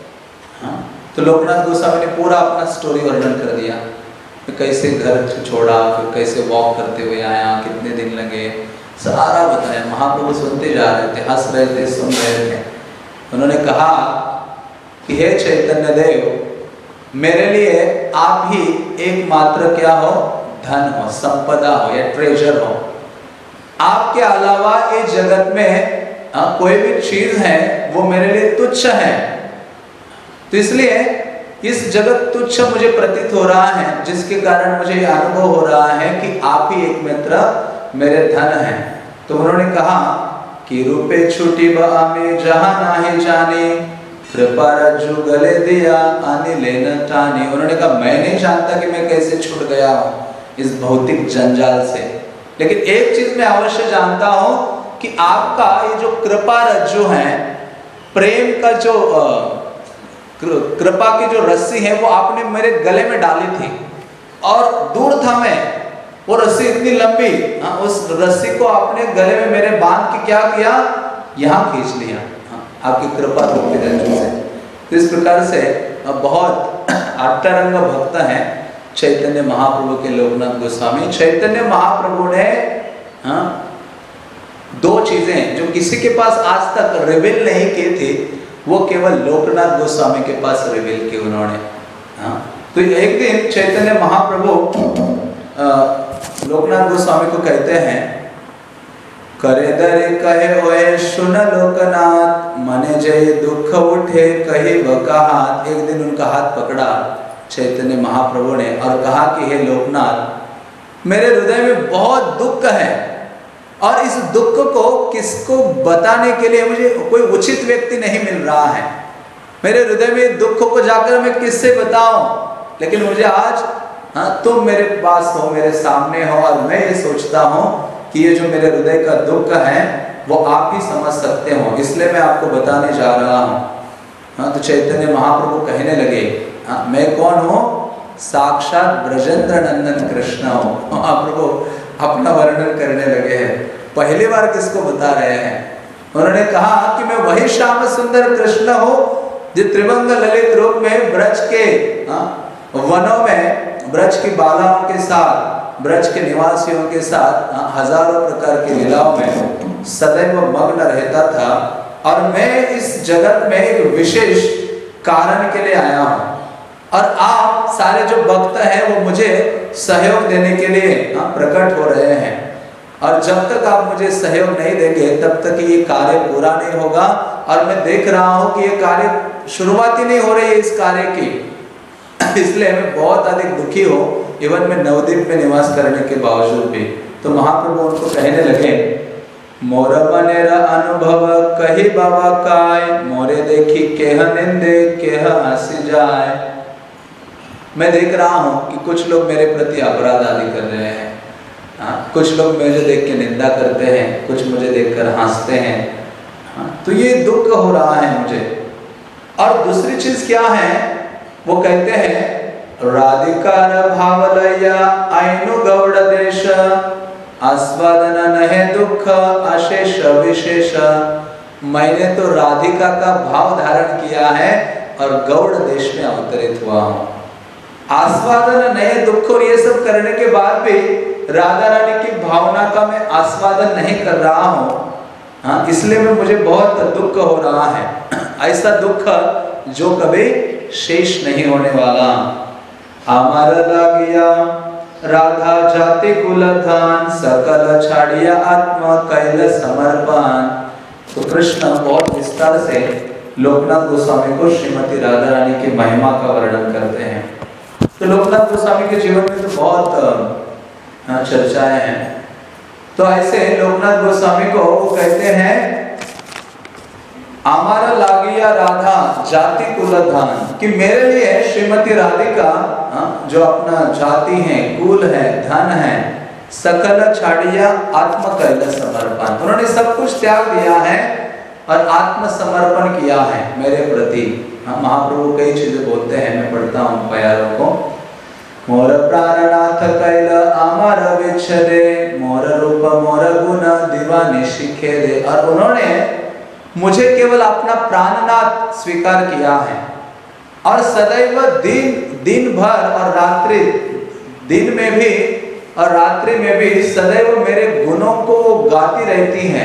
तो लोकनाथ गोस्वामी ने पूरा अपना स्टोरी वर्णन कर दिया, कैसे घर छोड़ा, फिर कैसे वॉक करते हुए आया, कितने दिन लगे, सारा बताया। महाप्रभु सुनते जा रहे थे, हंस रहे थे, सुन रहे थे। उन्होंने कहा कि हे चैतन्य देव, मेरे लिए आप ही एकमात्र क्या हो, धन हो, संपदा हो या ट्रेजर हो। आपके अलावा इस जगत में आ, कोई भी चीज है वो मेरे लिए तुच्छ है। तो इसलिए इस जगत तुच्छ मुझे प्रतीत हो रहा है, जिसके कारण मुझे ये अनुभव हो रहा है कि आप ही एकमात्र मेरे धन हैं। तो उन्होंने कहा कि रूपे छुटी बामे जहां नाहे जाने, कृपा रज्जु गले दिया आने लेना टाने। उन्होंने कहा मैं नहीं जानता कि मैं कैसे छूट गया हूँ इस भौतिक जंजाल से, लेकिन एक चीज मैं अवश्य जानता हूँ कि आपका ये जो कृपा रज्जु है, प्रेम का जो कृपा की जो रस्सी है वो आपने मेरे गले में डाली थी और दूर था मैं, वो रस्सी इतनी लंबी, उस रस्सी को आपने गले में मेरे बांध के क्या किया, यहाँ खींच लिया आपकी कृपा रूपी रज्जु से। तो इस प्रकार से बहुत अष्टांग भक्त हैं चैतन्य महाप्रभु के लोकनाथ गोस्वामी। चैतन्य महाप्रभु ने हाँ दो चीजें जो किसी के पास आज तक रिवील नहीं की थी, वो केवल लोकनाथ गोस्वामी के पास रिवील की उन्होंने। हाँ तो एक दिन चैतन्य महाप्रभु लोकनाथ गोस्वामी को कहते हैं, करे दरे कहे ओए सुन लोकनाथ, मने जय दुख उठे कहे बका हाथ। एक दिन उनका हाथ पकड़ा चैतन्य महाप्रभु ने और कहा कि हे लोकनाथ, मेरे हृदय में बहुत दुख है और इस दुख को किसको बताने के लिए मुझे कोई उचित व्यक्ति नहीं मिल रहा है। मेरे हृदय में दुख को जाकर मैं किससे बताऊं, लेकिन मुझे आज हाँ तुम मेरे पास हो, मेरे सामने हो और मैं ये सोचता हूँ कि ये जो मेरे हृदय का दुख है वो आप ही समझ सकते हो, इसलिए मैं आपको बताने जा रहा हूँ। हाँ तो चैतन्य महाप्रभु कहने लगे, हाँ मैं कौन हूँ, साक्षात ब्रजेंद्र नंदन कृष्ण हूँ। महाप्रभु अपना वर्णन करने लगे हैं, पहली बार किसको बता रहे हैं। उन्होंने कहा कि मैं वही श्याम सुंदर कृष्ण हूँ जो त्रिभंग ललित रूप में ब्रज के हाँ, वनों में ब्रज की बालाओं के साथ, ब्रज के निवासियों के साथ हजारों प्रकार की लीलाओं में सदैव मग्न रहता था। और मैं इस जगत में एक विशेष कारण के लिए आया हूँ, और आप सारे जो भक्त हैं वो मुझे सहयोग देने के लिए प्रकट हो रहे हैं। और जब तक आप मुझे सहयोग नहीं देंगे तब तक ये कार्य पूरा नहीं होगा। और मैं देख रहा हूँ कि ये कार्य शुरुआत ही नहीं हो रही है इस कार्य की, इसलिए मैं बहुत अधिक दुखी हूँ, इवन मैं नवद्वीप में निवास करने के बावजूद भी। तो महाप्रभु उनको कहने लगे, मोर बनेरा अनुभव कही बाबा काय, मोरे देखी केह निंदे केह हंसी जाए। मैं देख रहा हूँ कि कुछ लोग मेरे प्रति अपराध आदि कर रहे हैं, हाँ, कुछ लोग मुझे देख के निंदा करते हैं, कुछ मुझे देखकर हंसते हैं, हाँ, तो ये दुख हो रहा है मुझे। और दूसरी चीज क्या है, वो कहते हैं राधिकार भावलया आइनु गौड़ देश, आस्वादन नहे दुख अशेष विशेष। मैंने तो राधिका का भाव धारण किया है और गौड़ देश में अवतरित हुआ हूँ। आस्वादन नए दुख और ये सब करने के बाद भी राधा रानी की भावना का मैं आस्वादन नहीं कर रहा हूँ, हाँ, इसलिए मैं मुझे बहुत दुख हो रहा है। ऐसा दुख जो कभी शेष नहीं होने वाला। अमर लागिया राधा जाति कुल धान, सकल छाड़िया आत्मा कैल समर्पण। तो कृष्ण बहुत विस्तार से लोकनाथ गोस्वामी को श्रीमती राधा रानी की महिमा का वर्णन करते हैं। तो लोकनाथ गोस्वामी के जीवन में तो बहुत चर्चाएं हैं। तो ऐसे लोकनाथ गोस्वामी को वो कहते हैं, हमारा लागिया राधा जाति कुल धान, कि मेरे लिए श्रीमती राधिका जो अपना जाति है, कुल है, धन है, सकल छाड़िया आत्म कैल समर्पण, उन्होंने सब कुछ त्याग दिया है और आत्मसमर्पण किया है मेरे प्रति। महाप्रभु कई चीजें बोलते हैं, मैं पढ़ता हूँ प्यारों को। मोर प्राणनाथ कैल अमर विच्छदे, मोर रूप मोर गुण दीवानी शिखे दे। और उन्होंने मुझे केवल अपना प्राणनाथ स्वीकार किया है और सदैव दिन दिन भर और रात्रि, दिन में भी और रात्रि में भी सदैव मेरे गुणों को गाती रहती हैं।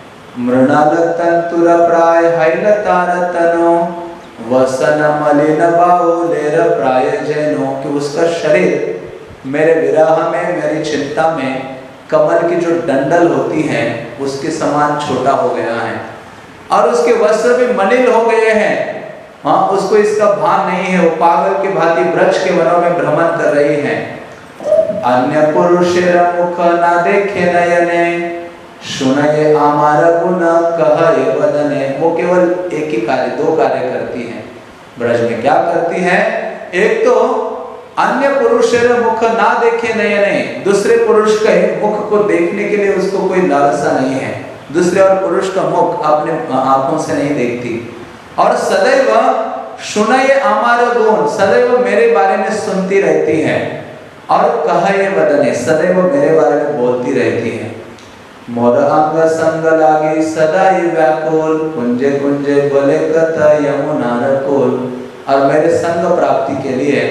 मृणाल तंतुर प्राय हैल तारतनो, वसन मलिन बाहुलेर प्राय जैनो। कि उसका शरीर मेरे विरह में, मेरी चिंता में कमल की जो डंडल होती है उसके समान छोटा हो गया है, और उसके वस्त्र भी मलिन हो गए हैं। हाँ, उसको इसका भान नहीं है, वो पागल के भांति ब्रज के वनों में भ्रमण कर रही है। अन्य पुरुषेर मुख ना देखे नयने, सुनये आमार गुण कहे वदने। वो केवल एक ही कार्य, दो कार्य करती है ब्रज में। क्या करती है? एक तो अन्य पुरुषेर मुख ना देखे नयने, दूसरे पुरुष के मुख को देखने के लिए उसको कोई लालसा नहीं है, दूसरे और पुरुष का मुख अपने आंखों से नहीं देखती। और सदैव सुनये आमार गुण, सदैव मेरे बारे में सुनती रहती है, और कहे वदने, सदैव मेरे बारे में बोलती रहती है। मोर अंग संग लागे सदा ही व्याकुल, कुंजे कुंजे बोले कथा यमुना रकुल। और मेरे संग प्राप्ति के लिए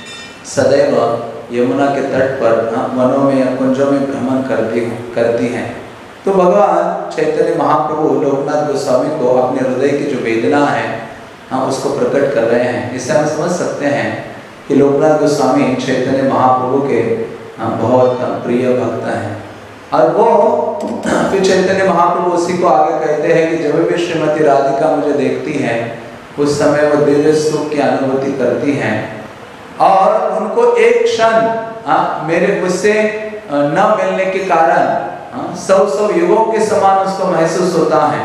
सदैव यमुना के तट पर वनों में या कुंजों में भ्रमण करती करती हैं। तो भगवान चैतन्य महाप्रभु लोकनाथ गोस्वामी को अपने हृदय की जो वेदना है हाँ उसको प्रकट कर रहे हैं। इससे हम समझ सकते हैं कि लोकनाथ गोस्वामी चैतन्य महाप्रभु के बहुत प्रिय भक्त हैं। और वो फिर चैतन्य महाप्रभु उसी को आगे कहते हैं कि जब भी श्रीमती राधिका मुझे देखती हैं उस समय वो दिव्य सुख की अनुभूति करती हैं, और उनको एक क्षण मेरे मुझसे न मिलने के कारण सौ सौ युगों के समान उसको महसूस होता है।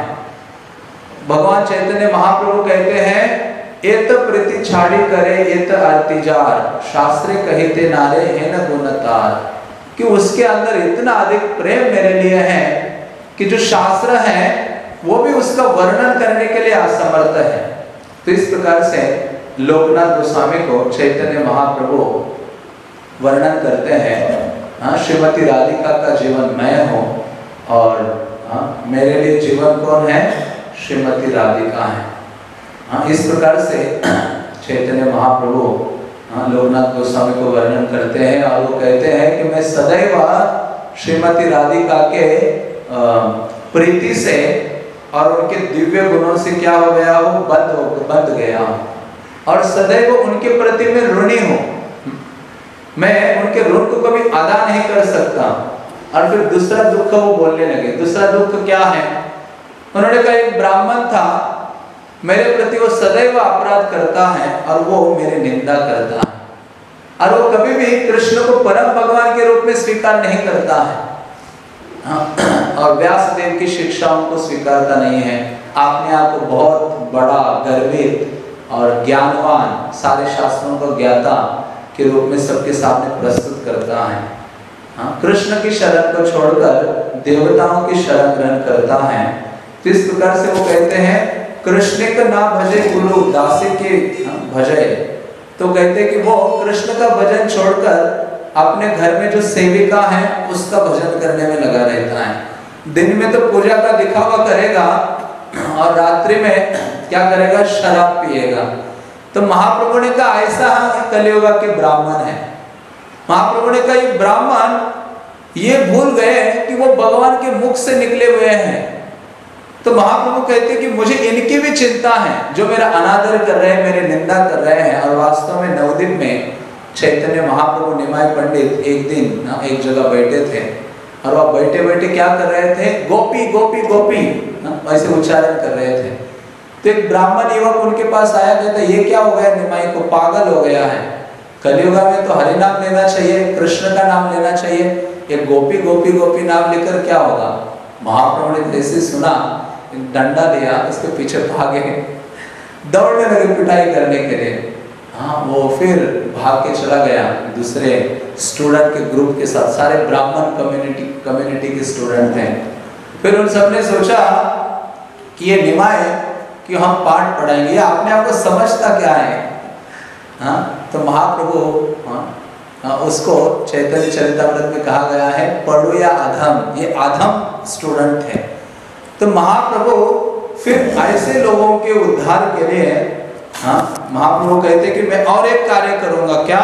भगवान चैतन्य महाप्रभु कहते हैं, एत प्रीति छाड़ी करे एत अर्तिजार, शास्त्रे कहते नारे है न गुणतार। कि उसके अंदर इतना अधिक प्रेम मेरे लिए है कि जो शास्त्र है वो भी उसका वर्णन करने के लिए असमर्थ है। तो इस प्रकार से लोकनाथ गोस्वामी को चैतन्य महाप्रभु वर्णन करते हैं, हाँ श्रीमती राधिका का जीवन मैं हूँ, और हाँ मेरे लिए जीवन कौन है? श्रीमती राधिका है। हाँ इस प्रकार से चैतन्य महाप्रभु हाँ, लोकनाथ गोस्वामी को वर्णन करते हैं और वो कहते हैं कि मैं सदैव श्रीमती राधिका के प्रीति से और उनके दिव्य गुणों से क्या हो गया, वो बंद हो बंध गया और सदैव उनके प्रति मैं ऋणी हूँ। मैं उनके ऋण को कभी अदा नहीं कर सकता। और फिर दूसरा दुख वो बोलने लगे। दूसरा दुख क्या है? उन्होंने कहा एक ब्राह्मण था, मेरे प्रति वो सदैव अपराध करता है और वो मेरी निंदा करता है और वो कभी भी कृष्ण को परम भगवान के रूप में स्वीकार नहीं करता है और व्यास देव की शिक्षाओं को स्वीकारता नहीं है। अपने आप को बहुत बड़ा गर्वित और ज्ञानवान, सारे शास्त्रों को ज्ञाता के रूप में सबके सामने प्रस्तुत करता है। हाँ, कृष्ण की शरण को छोड़कर देवताओं की शरण ग्रहण करता है। तो इस प्रकार से वो कहते हैं कृष्ण का ना भजे गुरु दासी के भजे। तो कहते हैं कि वो कृष्ण का भजन छोड़कर अपने घर में जो सेविका है उसका भजन करने में लगा रहता है। दिन में तो पूजा का दिखावा करेगा और रात्रि में क्या करेगा, शराब पिएगा। तो महाप्रभु ने कहा ऐसा कलियुग के ब्राह्मण है। महाप्रभु ने कहा ये ब्राह्मण ये भूल गए कि वो भगवान के मुख से निकले हुए हैं। तो महाप्रभु कहते हैं कि मुझे इनकी भी चिंता है जो मेरा अनादर कर रहे हैं, मेरे निंदा कर रहे हैं। और वास्तव में नवद्वीप में चैतन्य महाप्रभु निमाय पंडित एक दिन एक जगह बैठे थे और वह बैठे बैठे क्या कर रहे थे, गोपी गोपी गोपी ऐसे उच्चारण कर रहे थे। तो एक ब्राह्मण युवक उनके पास आया, कहता ये क्या हो गया, निमाई को पागल हो गया है। कलियुग में तो हरि नाम लेना चाहिए, कृष्ण का नाम लेना चाहिए, ये गोपी गोपी गोपी नाम लेकर क्या होगा। महाप्रभु ने जैसे सुना, डंडा दिया, उसके पीछे भागे, दौड़ने लगे पिटाई करने के लिए। हाँ, वो फिर भाग के चला गया दूसरे स्टूडेंट के ग्रुप के साथ। सारे ब्राह्मण कम्युनिटी कम्युनिटी के स्टूडेंट थे। फिर उन सबने सोचा कि ये निमाय कि हम पाठ पढ़ाएंगे, ये अपने आप को समझता क्या है। हाँ, तो महाप्रभु हाँ, उसको चैतन्य चरितामृत में कहा गया है पढ़ो या अधम, ये अधम स्टूडेंट है। तो महाप्रभु फिर ऐसे लोगों के उद्धार के लिए हाँ, महाप्रभु कहते कि मैं और एक कार्य करूंगा। क्या?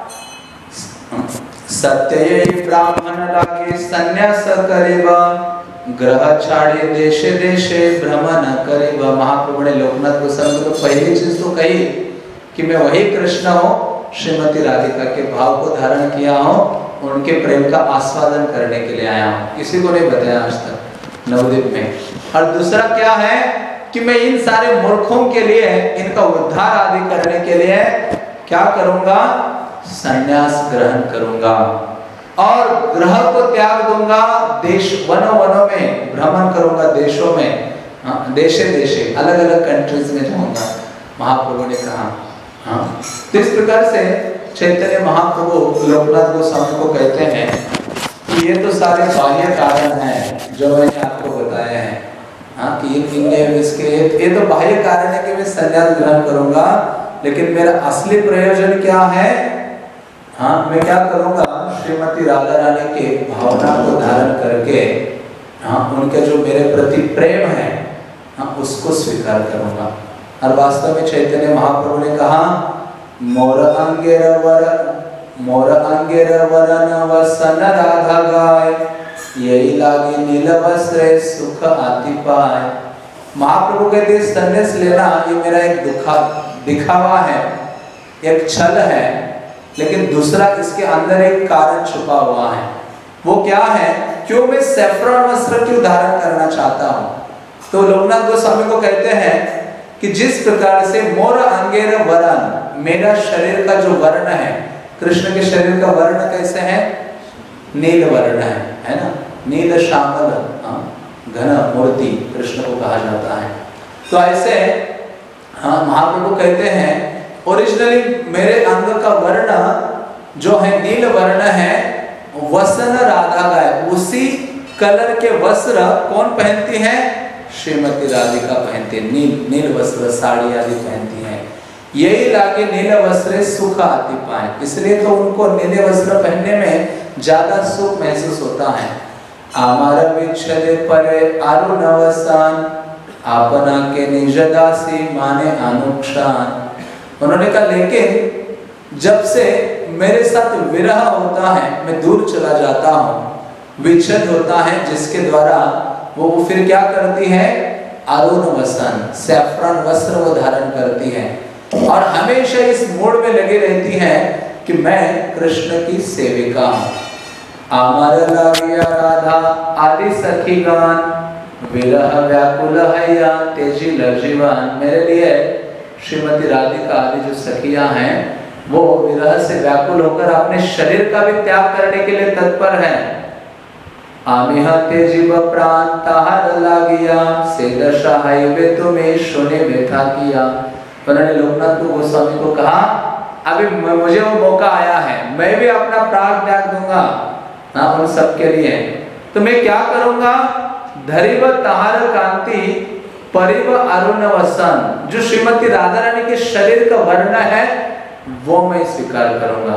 सत्य ब्राह्मण लागे संन्यास करेगा, ग्रह छाड़े देशे देशे भ्रमण करेगा। महाप्रभु ने लोकनाथ गोस्वामी को पहली चीज तो कही कि मैं वही कृष्ण हूँ, श्रीमती राधिका के भाव को धारण किया हूँ, उनके प्रेम का आस्वादन करने के लिए आया हूँ। किसी को नहीं बताया आज तक नवद्वीप में। और दूसरा क्या है कि मैं इन सारे मूर्खों के लिए, इनका उद्धार आदि करने के लिए क्या करूंगा, संन्यास ग्रहण करूंगा और ग्रह को त्याग दूंगा, देश वनों वनों में भ्रमण करूंगा, देशों में हाँ, देशे देशे अलग अलग कंट्रीज में जाऊंगा, महाप्रभु ने कहा। हाँ, तो इस प्रकार से चैतन्य महाप्रभु लोकनाथ गोस्वामी को कहते हैं कि ये तो सारे बाह्य कारण हैं जो मैंने आपको बताए हैं। हाँ, कि इनने इसके ये तो बाह्य कारण है कि मैं संन्यास ग्रहण करूंगा, लेकिन मेरा असली प्रयोजन क्या है। हाँ, मैं क्या करूंगा, श्रीमती राधा रानी के भावना को धारण करके हाँ, उनके जो मेरे प्रति प्रेम है हाँ, उसको स्वीकार करूंगा। और वास्तव में चैतन्य महाप्रभु ने कहा मोर अंगेर वर मोर अंगेर वरन वसन राधा गाय, यही लागे नील वस्त्र सुख आति पाए। महाप्रभु कहते संन्यास लेना ये मेरा एक दुखा दिखावा है, एक छल है, लेकिन दूसरा इसके अंदर एक कारण छुपा हुआ है। वो क्या है, क्यों मैं सैफरन वस्त्र क्यों धारण करना चाहता हूँ। तो लोकनाथ गोस्वामी को कहते हैं कि जिस प्रकार से मोर अंगेर वरण, मेरा शरीर का जो वर्ण है, कृष्ण के शरीर का वर्ण कैसे है, नील वर्ण है, है ना, नील श्यामल घन मूर्ति कृष्ण को कहा जाता है। तो ऐसे हाँ, महाप्रभु कहते हैं ओरिजिनली मेरे अंग का वर्ण जो है नील वर्ण है, वसन राधा गाय, उसी कलर के वस्त्र कौन पहनती है, श्रीमती राधिका पहनती है। नील नील वस्त्र साड़ी आदि पहनती है। यही लागे नील वस्त्र सुख आति पाए, इसलिए तो उनको नीले वस्त्र पहनने में ज्यादा सुख महसूस होता है। आमार विच्छेदे परे अरुण अवसान, आपना के निज दासी माने अनुक्षान। उन्होंने कहा लेकिन जब से मेरे साथ विरह होता है, मैं दूर चला जाता हूँ, विच्छेद होता है, जिसके द्वारा वो फिर क्या करती है, अरुण वसन, सैफरन वस्त्र वो धारण करती है और हमेशा इस मोड़ में लगी रहती है कि मैं कृष्ण की सेविका हूँ। अमर लागिया राधा आदि सखी गान, विरह व्याकुल हैया तेजी लजीवान। मेरे लिए श्रीमती राधिका आदि जो सखियां हैं वो विरह से व्याकुल होकर अपने शरीर का भी त्याग करने के लिए तत्पर है। आमिहा तेजीव प्राण ताहर लागिया से दशा हाईवे तुम्हें सुने बैठा किया। उन्होंने लोकनाथ को गोस्वामी को कहा अभी मुझे वो मौका आया है, मैं भी अपना प्राण त्याग दूंगा ना उन सब के लिए। तो मैं क्या करूंगा, धरिव ताहर कांति परिव अरुण वसन, जो श्रीमती राधा रानी के शरीर का वर्ण है वो मैं स्वीकार करूंगा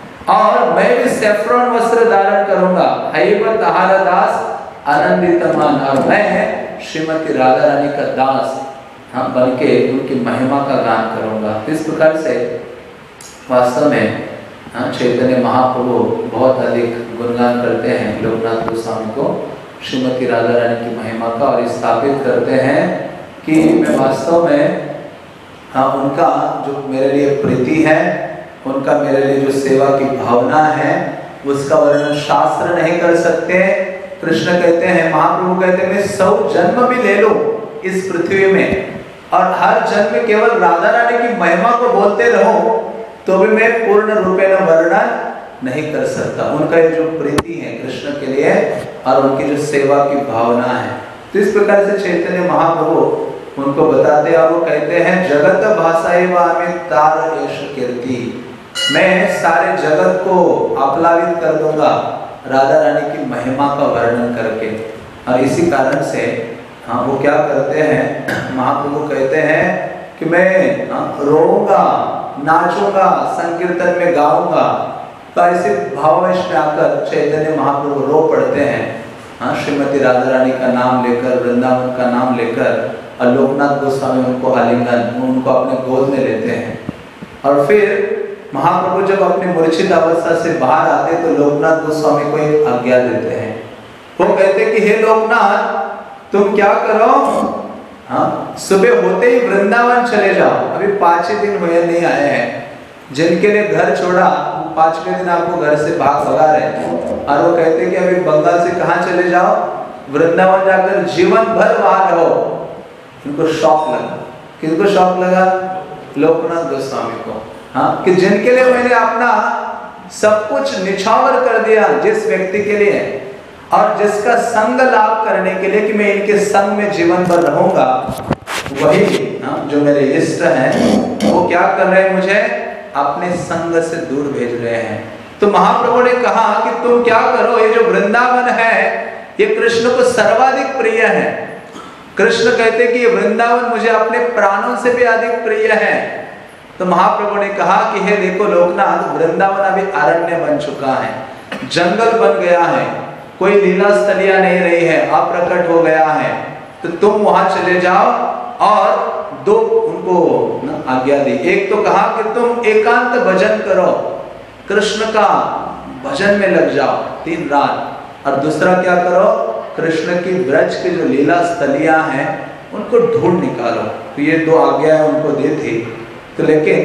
और मैं भी सैफरन वस्त्र धारण करूंगा। हैव ताहर दास आनंदित मन, और मैं श्रीमती राधा रानी का दास हाँ बन के उनकी महिमा का गान करूंगा। इस प्रकार से वास्तव में हाँ चैतन्य महाप्रभु बहुत अधिक गुणगान करते हैं लोकनाथ गोस्वामी को, श्रीमती राधा रानी की महिमा का, और स्थापित करते हैं कि मैं वास्तव में हाँ उनका जो मेरे लिए प्रीति है, उनका मेरे लिए जो सेवा की भावना है उसका वर्णन शास्त्र नहीं कर सकते। कृष्ण कहते हैं, महाप्रभु कहते हैं मैं सौ जन्म भी ले लूं इस पृथ्वी में और हर जन्म में केवल राधा रानी की महिमा को बोलते रहो तो भी मैं पूर्ण रूपेण वर्णन नहीं कर सकता उनका ये जो प्रीति है कृष्ण के लिए और उनकी जो सेवा की भावना है। तो इस प्रकार से चैतन्य महाप्रभु उनको बताते और वो कहते हैं जगत भाषाए वामे तार यश कीर्ति, मैं सारे जगत को आप्लावित कर दूंगा राधा रानी की महिमा का वर्णन करके। और इसी कारण से हाँ वो क्या करते हैं, महाप्रभु कहते हैं कि मैं हाँ, रोऊंगा, नाचूंगा, संकीर्तन में गाऊंगा। तो ऐसे भाववेश में आकर चैतन्य महाप्रभु रो पड़ते हैं हाँ श्रीमती राधा रानी का नाम लेकर, वृंदावन का नाम लेकर, और लोकनाथ गोस्वामी उनको आलिंगन उनको अपने गोद में लेते हैं। और फिर महाप्रभु जब अपनी मूर्छित अवस्था से बाहर आते तो लोकनाथ गोस्वामी को एक आज्ञा देते हैं। वो कहते कि हे लोकनाथ तुम क्या करो, हाँ सुबह होते ही वृंदावन चले जाओ। अभी पांच ही दिन हुए नहीं आए हैं, जिनके लिए घर छोड़ा पांचवें दिन आपको घर से भाग भगा रहे। और वो कहते कि अभी बंगाल से कहाँ चले जाओ, वृंदावन जाकर जीवन भर वहां रहो। इनको शौक लगा, किनको शौक लगा, लोकनाथ गोस्वामी को हाँ कि जिनके लिए मैंने अपना सब कुछ निछावर कर दिया, जिस व्यक्ति के लिए और जिसका संग लाभ करने के लिए कि मैं इनके संग में जीवन भर रहूंगा, वही हाँ, जो मेरे इष्ट हैं वो क्या कर रहे हैं, मुझे अपने संग से दूर भेज रहे हैं। तो महाप्रभु ने कहा कि तुम क्या करो, ये जो वृंदावन है ये कृष्ण को सर्वाधिक प्रिय है। कृष्ण कहते कि ये वृंदावन मुझे अपने प्राणों से भी अधिक प्रिय है। तो महाप्रभु ने कहा कि हे देखो लोकनाथ, वृंदावन अभी अरण्य बन चुका है, जंगल बन गया है, कोई लीला स्थलियां नहीं रही है, अप्रकट हो गया है। तो तुम वहां चले जाओ और दो उनको आज्ञा दी। एक तो कहा कि तुम एकांत भजन करो, कृष्ण का भजन में लग जाओ तीन रात, और दूसरा क्या करो, कृष्ण की ब्रज की जो लीला स्थलियां हैं उनको ढूंढ निकालो। तो ये दो आज्ञाएं उनको दी थी। तो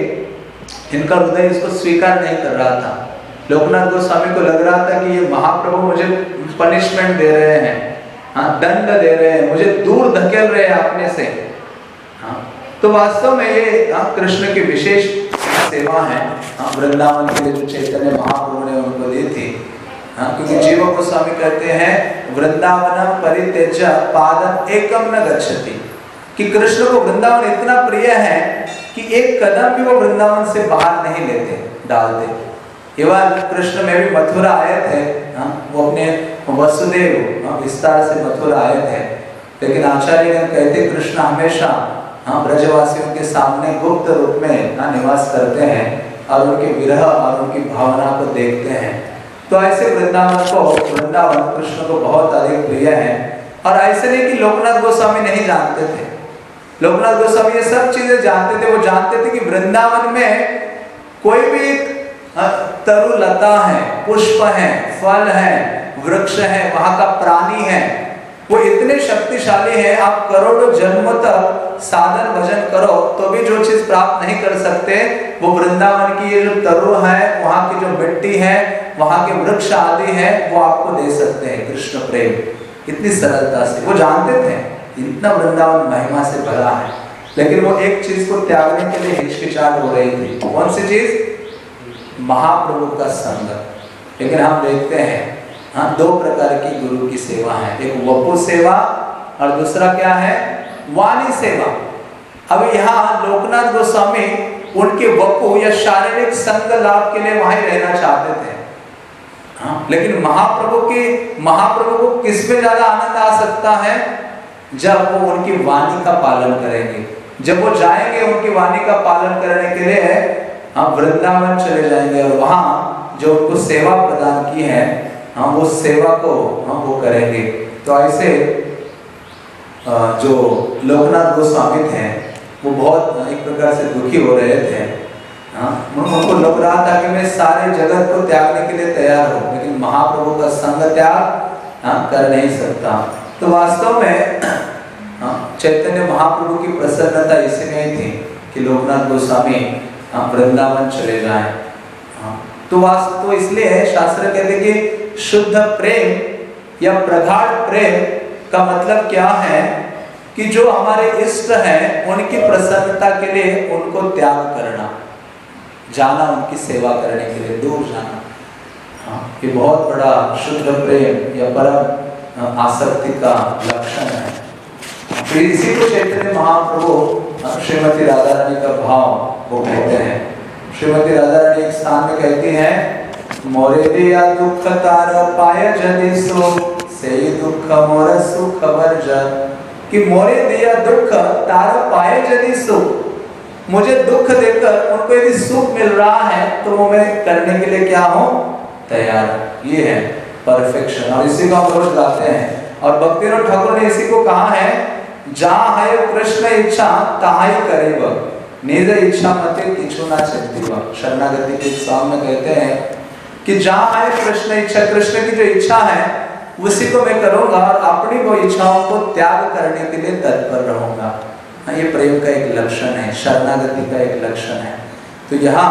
लेकिन इनका हृदय इसको स्वीकार नहीं कर रहा था। लोकनाथ गोस्वामी को लग रहा था कि ये महाप्रभु मुझे पनिशमेंट दे रहे हैं, हाँ दंड दे रहे हैं, मुझे दूर धकेल रहे हैं अपने से। हाँ तो वास्तव में ये हाँ कृष्ण की विशेष सेवा है हाँ वृंदावन के लिए जो चैतन्य महाप्रभु ने उनको दी थी। हाँ क्योंकि जीव गोस्वामी कहते हैं वृंदावनम परित्यज्य पादम एकम न गच्छति, कि कृष्ण को वृंदावन इतना प्रिय है कि एक कदम भी वो वृंदावन से बाहर नहीं लेते डालते। एवं कृष्ण में भी मथुरा आए थे हाँ वो अपने वसुदेव हाँ विस्तार से मथुरा आए थे, लेकिन आचार्य ने कहते कृष्ण हमेशा हाँ ब्रजवासियों के सामने गुप्त रूप में हाँ निवास करते हैं और उनके विरह और उनकी भावना को देखते हैं। तो ऐसे वृंदावन को वृंदावन कृष्ण को बहुत अधिक प्रिय है। और ऐसे नहीं कि लोकनाथ गोस्वामी नहीं जानते थे, लोकनाथ गोस्वामी ये सब चीजें जानते थे। वो जानते थे कि वृंदावन में कोई भी तरु लता है, पुष्प है, फल है, वृक्ष है, वहां का प्राणी है, वो इतने शक्तिशाली है, आप करोड़ों जन्मों तक साधन भजन करो तो भी जो चीज प्राप्त नहीं कर सकते, वो वृंदावन की ये जो तरु है, वहां की जो मिट्टी है, वहां के वृक्ष आदि है, वो आपको दे सकते हैं कृष्ण प्रेम इतनी सरलता से। वो जानते थे इतना वृंदावन महिमा से भरा है, लेकिन वो एक चीज को त्यागने के लिए हिचकिचाहट हो रही थी। कौन सी चीज? महाप्रभु का संग। लेकिन हम देखते हैं हाँ दो प्रकार की गुरु की सेवा है, एक वपु सेवा और दूसरा क्या है? वाणी सेवा। अब यहाँ लोकनाथ गोस्वामी उनके वपु या शारीरिक संग लाभ के लिए वहां ही रहना चाहते थे, हाँ, लेकिन महाप्रभु की महाप्रभु को किस में ज्यादा आनंद आ सकता है? जब वो उनकी वाणी का पालन करेंगे, जब वो जाएंगे उनकी वाणी का पालन करने के लिए, हम वृंदावन चले जाएंगे और वहां जो उनको सेवा प्रदान की है, हम उस सेवा को हम वो करेंगे। तो ऐसे जो लोकनाथ गोस्वामी थे वो बहुत एक प्रकार से दुखी हो रहे थे, हाँ, उनको लग रहा था कि मैं सारे जगत को त्यागने के लिए तैयार हूँ, लेकिन महाप्रभु का संग त्याग हाँ, कर नहीं सकता। तो वास्तव में हाँ, चैतन्य महाप्रभु की प्रसन्नता इसमें ही थी कि लोकनाथ गोस्वामी हाँ, वृंदावन चले जाएं। हाँ, तो वास्तव तो इसलिए शास्त्र कहते कि शुद्ध प्रेम या प्रगाढ़ प्रेम का मतलब क्या है कि जो हमारे इष्ट हैं उनकी प्रसन्नता के लिए उनको त्याग करना, जाना, उनकी सेवा करने के लिए दूर जाना। हाँ, ये बहुत बड़ा शुद्ध प्रेम या परम आसक्ति का लक्षण है। फिर इसी को चैतन्य महाप्रभु श्रीमती राधा रानी का भाव वो कहते हैं। श्रीमती राधा रानी एक स्थान में कहती हैं, मोरे दिया दुख तार पाय जदि सो से दुख मोर सुख वर्जन, कि मोरे दिया दुख तार पाए जदि सुख, मुझे दुख देकर उनको यदि सुख मिल रहा है तो वो मैं करने के लिए क्या हूँ? तैयार। ये है परफेक्शन, और इसी को हम रोज गाते हैं। और भक्तिनाथ ठाकुर ने इसी को कहा है, जहाँ है कृष्ण इच्छा तहाँ ही करेगा, निज इच्छा मते किछु ना चलतीवा। शरणागति के सॉन्ग में कहते हैं कि जहाँ है कृष्ण इच्छा, कृष्ण की जो इच्छा है उसी को मैं करूंगा और अपनी वो इच्छाओं को त्याग करने के लिए तत्पर रहूंगा। ये प्रेम का एक लक्षण है, शरणागति का एक लक्षण है। तो यहाँ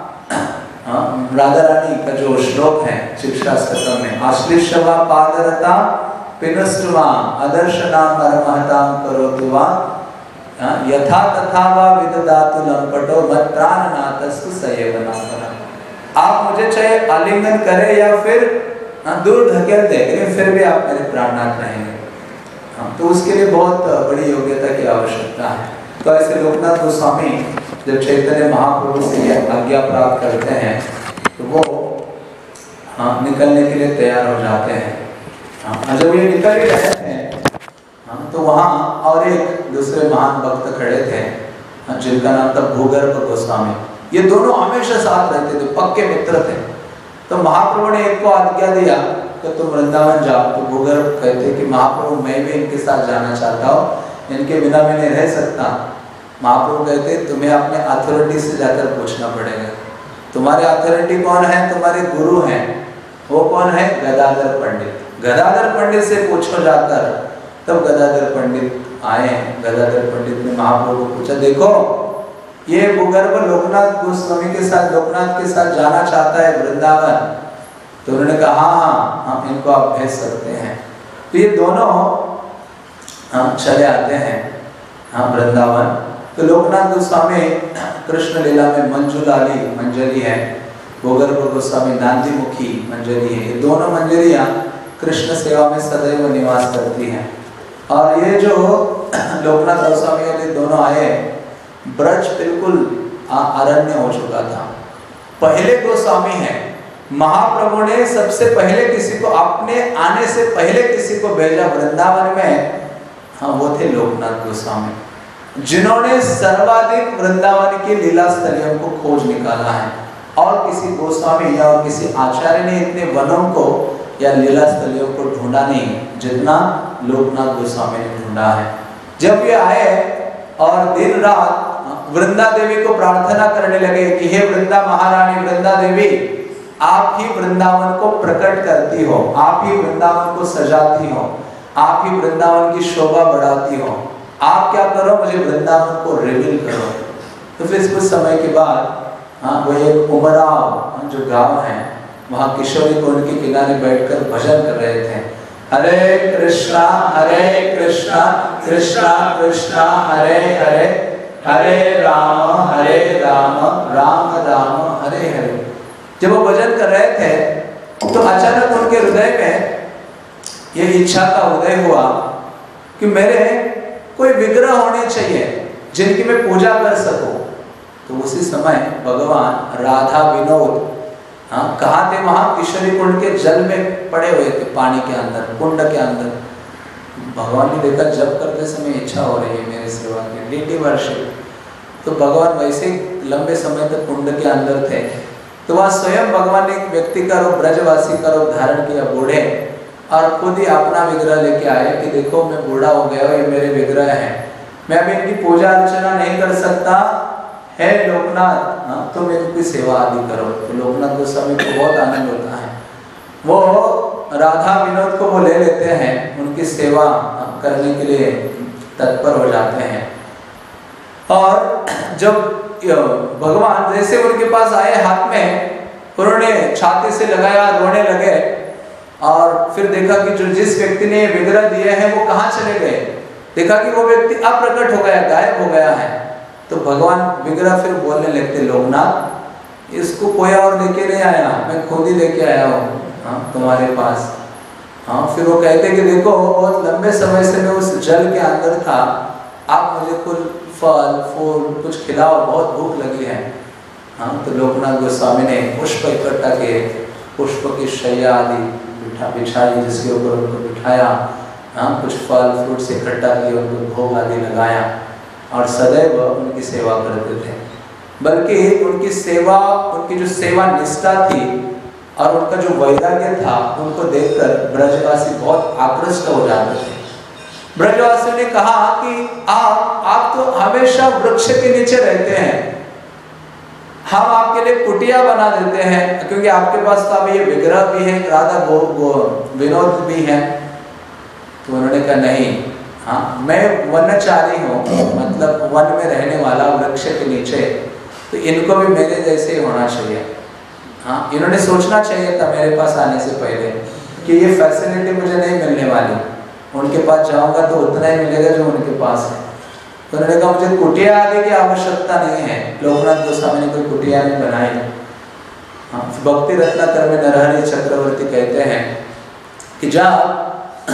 राधा रानी का जो श्लोक है शिक्षा सत्र में, आश्लिष्यवा पादरता पिनस्तुवा अदर्शनाम परमहताम करोतुवा यथा तथा वा विददातु लंपटो मत प्राणनाथस्तु सयवना करा। आप मुझे चाहे आलिंगन करें या फिर दूर धकेल दे, लेकिन फिर भी आप मेरे प्राणनाथ रहेंगे। हाँ, तो उसके लिए बहुत बड़ी योग्यता की आवश्यकता है। तो ऐसे लोकनाथ गोस्वामी जब चैतन्य महाप्रभु से ये आज्ञा प्राप्त करते हैं तो वो हाँ निकलने के लिए तैयार हो जाते हैं। हाँ, जब ये निकल ही रहे थे हाँ, तो वहाँ और एक दूसरे महान भक्त खड़े थे हाँ, जिनका नाम था भूगर्भ गोस्वामी। ये दोनों हमेशा साथ रहते थे, पक्के मित्र थे। तो महाप्रभु ने एक को आज्ञा दिया कि तुम वृंदावन जाओ। तो भूगर्भ कहते कि महाप्रभु मैं भी इनके साथ जाना चाहता हूँ, इनके बिना मैं नहीं रह सकता। महाप्रभु कहते तुम्हें अपने अथॉरिटी से जाकर पूछना पड़ेगा। तुम्हारे अथॉरिटी कौन है? तुम्हारे गुरु हैं। वो कौन है? गदाधर पंडित। गदाधर पंडित से पूछो जाकर। तब गदाधर पंडित आए। गदाधर पंडित ने महाप्रभु को पूछा, देखो ये भूगर्भ लोकनाथ गोस्वामी के साथ लोकनाथ के साथ जाना चाहता है वृंदावन। तो उन्होंने कहा हाँ हाँ हम इनको आप भेज सकते हैं। तो ये दोनों हम चले आते हैं हाँ वृंदावन। तो लोकनाथ गोस्वामी कृष्ण लीला में मंजुलाली मंजरी है, भूगर्भ गोस्वामी नांदीमुखी मंजरी है। ये दोनों मंजरियाँ कृष्ण सेवा में सदैव निवास करती हैं। और ये जो लोकनाथ गोस्वामी वाले दोनों आए, ब्रज बिल्कुल अरण्य हो चुका था। पहले गोस्वामी है, महाप्रभु ने सबसे पहले किसी को अपने आने से पहले किसी को भेजा वृंदावन में, हाँ वो थे लोकनाथ गोस्वामी, जिन्होंने सर्वाधिक वृंदावन की लीला स्थलियों को खोज निकाला है। और किसी गोस्वामी या और किसी आचार्य ने इतने वनों को या लीला स्थलियों को ढूंढा नहीं जितना लोकनाथ गोस्वामी ने ढूंढा है। जब ये आए और दिन रात वृंदा देवी को प्रार्थना करने लगे कि हे वृंदा महारानी, वृंदा देवी, आप ही वृंदावन को प्रकट करती हो, आप ही वृंदावन को सजाती हो, आप ही वृंदावन की शोभा बढ़ाती हो, आप क्या करो, मुझे वृंदावन को रिवील करो। तो फिर कुछ समय के बाद हाँ वो एक उमराव जो गांव है, वहाँ किशोरी कुंड के किनारे बैठकर भजन कर रहे थे। हरे कृष्णा हरे कृष्णा कृष्णा कृष्णा हरे हरे, हरे राम हरे राम राम राम हरे हरे। जब वो भजन कर रहे थे तो अचानक उनके हृदय में ये इच्छा का उदय हुआ कि मेरे कोई विग्रह होने चाहिए जिनकी मैं पूजा कर सकूं। तो उसी समय भगवान राधा विनोद हाँ कहाँ थे, वहाँ किशोरी कुंड के जल में पड़े हुए थे, पानी के अंदर, कुंड के अंदर। भगवान ने देखा जब करते समय इच्छा हो रही है मेरे सेवा की, डीटी वर्षिप। तो भगवान वैसे लंबे समय तक कुंड के अंदर थे। तो वहाँ स्वयं भगवान ने एक व्यक्ति का रूप, ब्रजवासी का रूप धारण किया, बूढ़े, और खुद ही अपना विग्रह लेके आए कि देखो मैं बूढ़ा हो गया हूँ, ये मेरे विग्रह हैं, मैं अभी इनकी पूजा अर्चना नहीं कर सकता, है लोकनाथ हाँ तुम इनकी सेवा आदि करो। तो लोकनाथ गोस्वामी को बहुत आनंद होता है, वो राधा विनोद को वो ले लेते हैं, उनकी सेवा करने के लिए तत्पर हो जाते हैं। और जब भगवान जैसे उनके पास आए, हाथ में उन्होंने छाती से लगाया, रोने लगे, और फिर देखा कि जो जिस व्यक्ति ने विग्रह दिए हैं वो कहाँ चले गए। देखा कि वो व्यक्ति अप्रकट हो गया, गायब हो गया है। तो भगवान विग्रह फिर बोलने लगते, लोकनाथ इसको कोई और लेके नहीं आया, मैं खुद ही लेके आया हूँ हाँ तुम्हारे पास। हाँ फिर वो कहते कि देखो बहुत लंबे समय से मैं उस जल के अंदर था, आप मुझे कुछ फल फूल कुछ खिलाओ, बहुत भूख लगी है। हाँ तो लोकनाथ गोस्वामी ने पुष्प इकट्ठा किए, पुष्प की शैया आदि बिठा बिछाई, जिसके ऊपर उनको बिठाया, हाँ कुछ फल फ्रूट से इकट्ठा किए, उनको भोग आदि लगाया, और सदैव उनकी सेवा करते थे। बल्कि उनकी सेवा, उनकी जो सेवा निष्ठा थी और उनका जो वैराग्य था, उनको देखकर ब्रजवासी बहुत आकृष्ट हो जाते थे। ब्रजवासियों ने कहा कि आप आप तो हमेशा वृक्ष के नीचे रहते हैं, हम आपके लिए कुटिया बना देते हैं, क्योंकि आपके पास तो अभी ये विग्रह भी है, राधा गो, गो विनोद भी है। तो उन्होंने कहा नहीं, हाँ मैं वनचारी हूँ, मतलब वन में रहने वाला, वृक्ष के नीचे, तो इनको भी मेरे जैसे ही होना चाहिए। हाँ इन्होंने सोचना चाहिए था मेरे पास आने से पहले कि ये फैसिलिटी मुझे नहीं मिलने वाली, उनके पास जाऊंगा तो उतना ही मिलेगा जो उनके पास है। तो उन्होंने कहा मुझे कुटिया आदि की आवश्यकता नहीं है। लोकनाथ गोस्वामी ने कोई कुटिया नहीं बनाई। हाँ भक्ति रत्नाकर में नरहरि चक्रवर्ती कहते हैं कि जब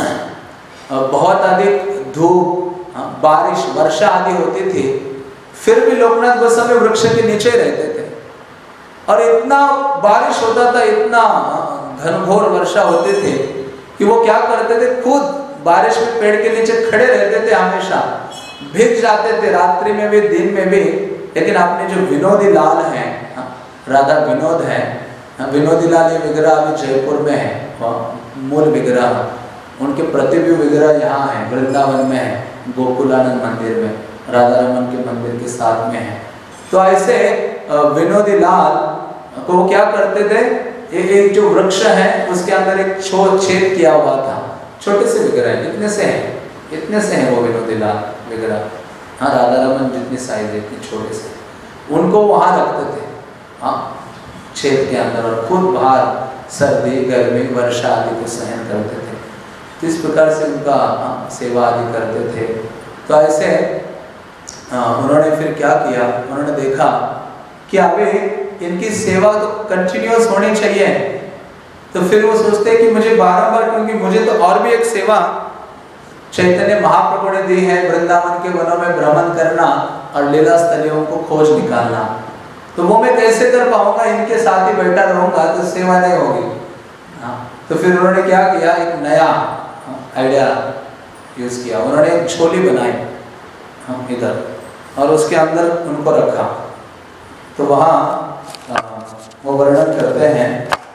बहुत अधिक धूप, बारिश, वर्षा आदि होती थी, फिर भी लोकनाथ गोस्वामी वृक्ष के नीचे रहते थे, और इतना बारिश होता था, इतना घनघोर वर्षा होती थी कि वो क्या करते थे, खुद बारिश में पेड़ के नीचे खड़े रहते थे, हमेशा भीग जाते थे, रात्रि में भी दिन में भी। लेकिन अपने जो विनोदी लाल हैं, राधा विनोद है, विनोदी लाल ये विग्रह अभी जयपुर में है, मूल विग्रह, उनके प्रतिबिंब विग्रह यहाँ है, वृंदावन में है, गोकुलानंद मंदिर में, राधा रमन के मंदिर के साथ में है। तो ऐसे विनोदी लाल को क्या करते थे, एक जो वृक्ष है उसके अंदर एक छो छेद किया हुआ था, छोटे से विग्रह, इतने से है, इतने से है वो विनोदी लाल विग्रह। हाँ राधा रमन जितनी साइज है, इतनी छोटे से, उनको वहाँ रखते थे हाँ छेद के अंदर, और खुद बाहर सर्दी गर्मी वर्षा आदि को सहन करते थे। तो इस प्रकार से उनका सेवा आदि करते थे। तो ऐसे उन्होंने फिर क्या किया, उन्होंने देखा कि अभी इनकी सेवा तो कंटिन्यूअस होनी चाहिए। तो फिर वो सोचते हैं कि मुझे बारंबार, क्योंकि मुझे तो और भी एक सेवा चैतन्य महाप्रभु ने दी है, वृंदावन के वनों में भ्रमण करना और लीला स्थलियों को खोज निकालना, तो वो मैं कैसे कर पाऊंगा, इनके साथ ही बैठा रहूंगा तो सेवा नहीं होगी। हाँ तो फिर उन्होंने क्या किया, एक नया आइडिया यूज किया, उन्होंने एक झोली बनाई हम इधर, और उसके अंदर उनको रखा। तो वहाँ वो वर्णन करते हैं,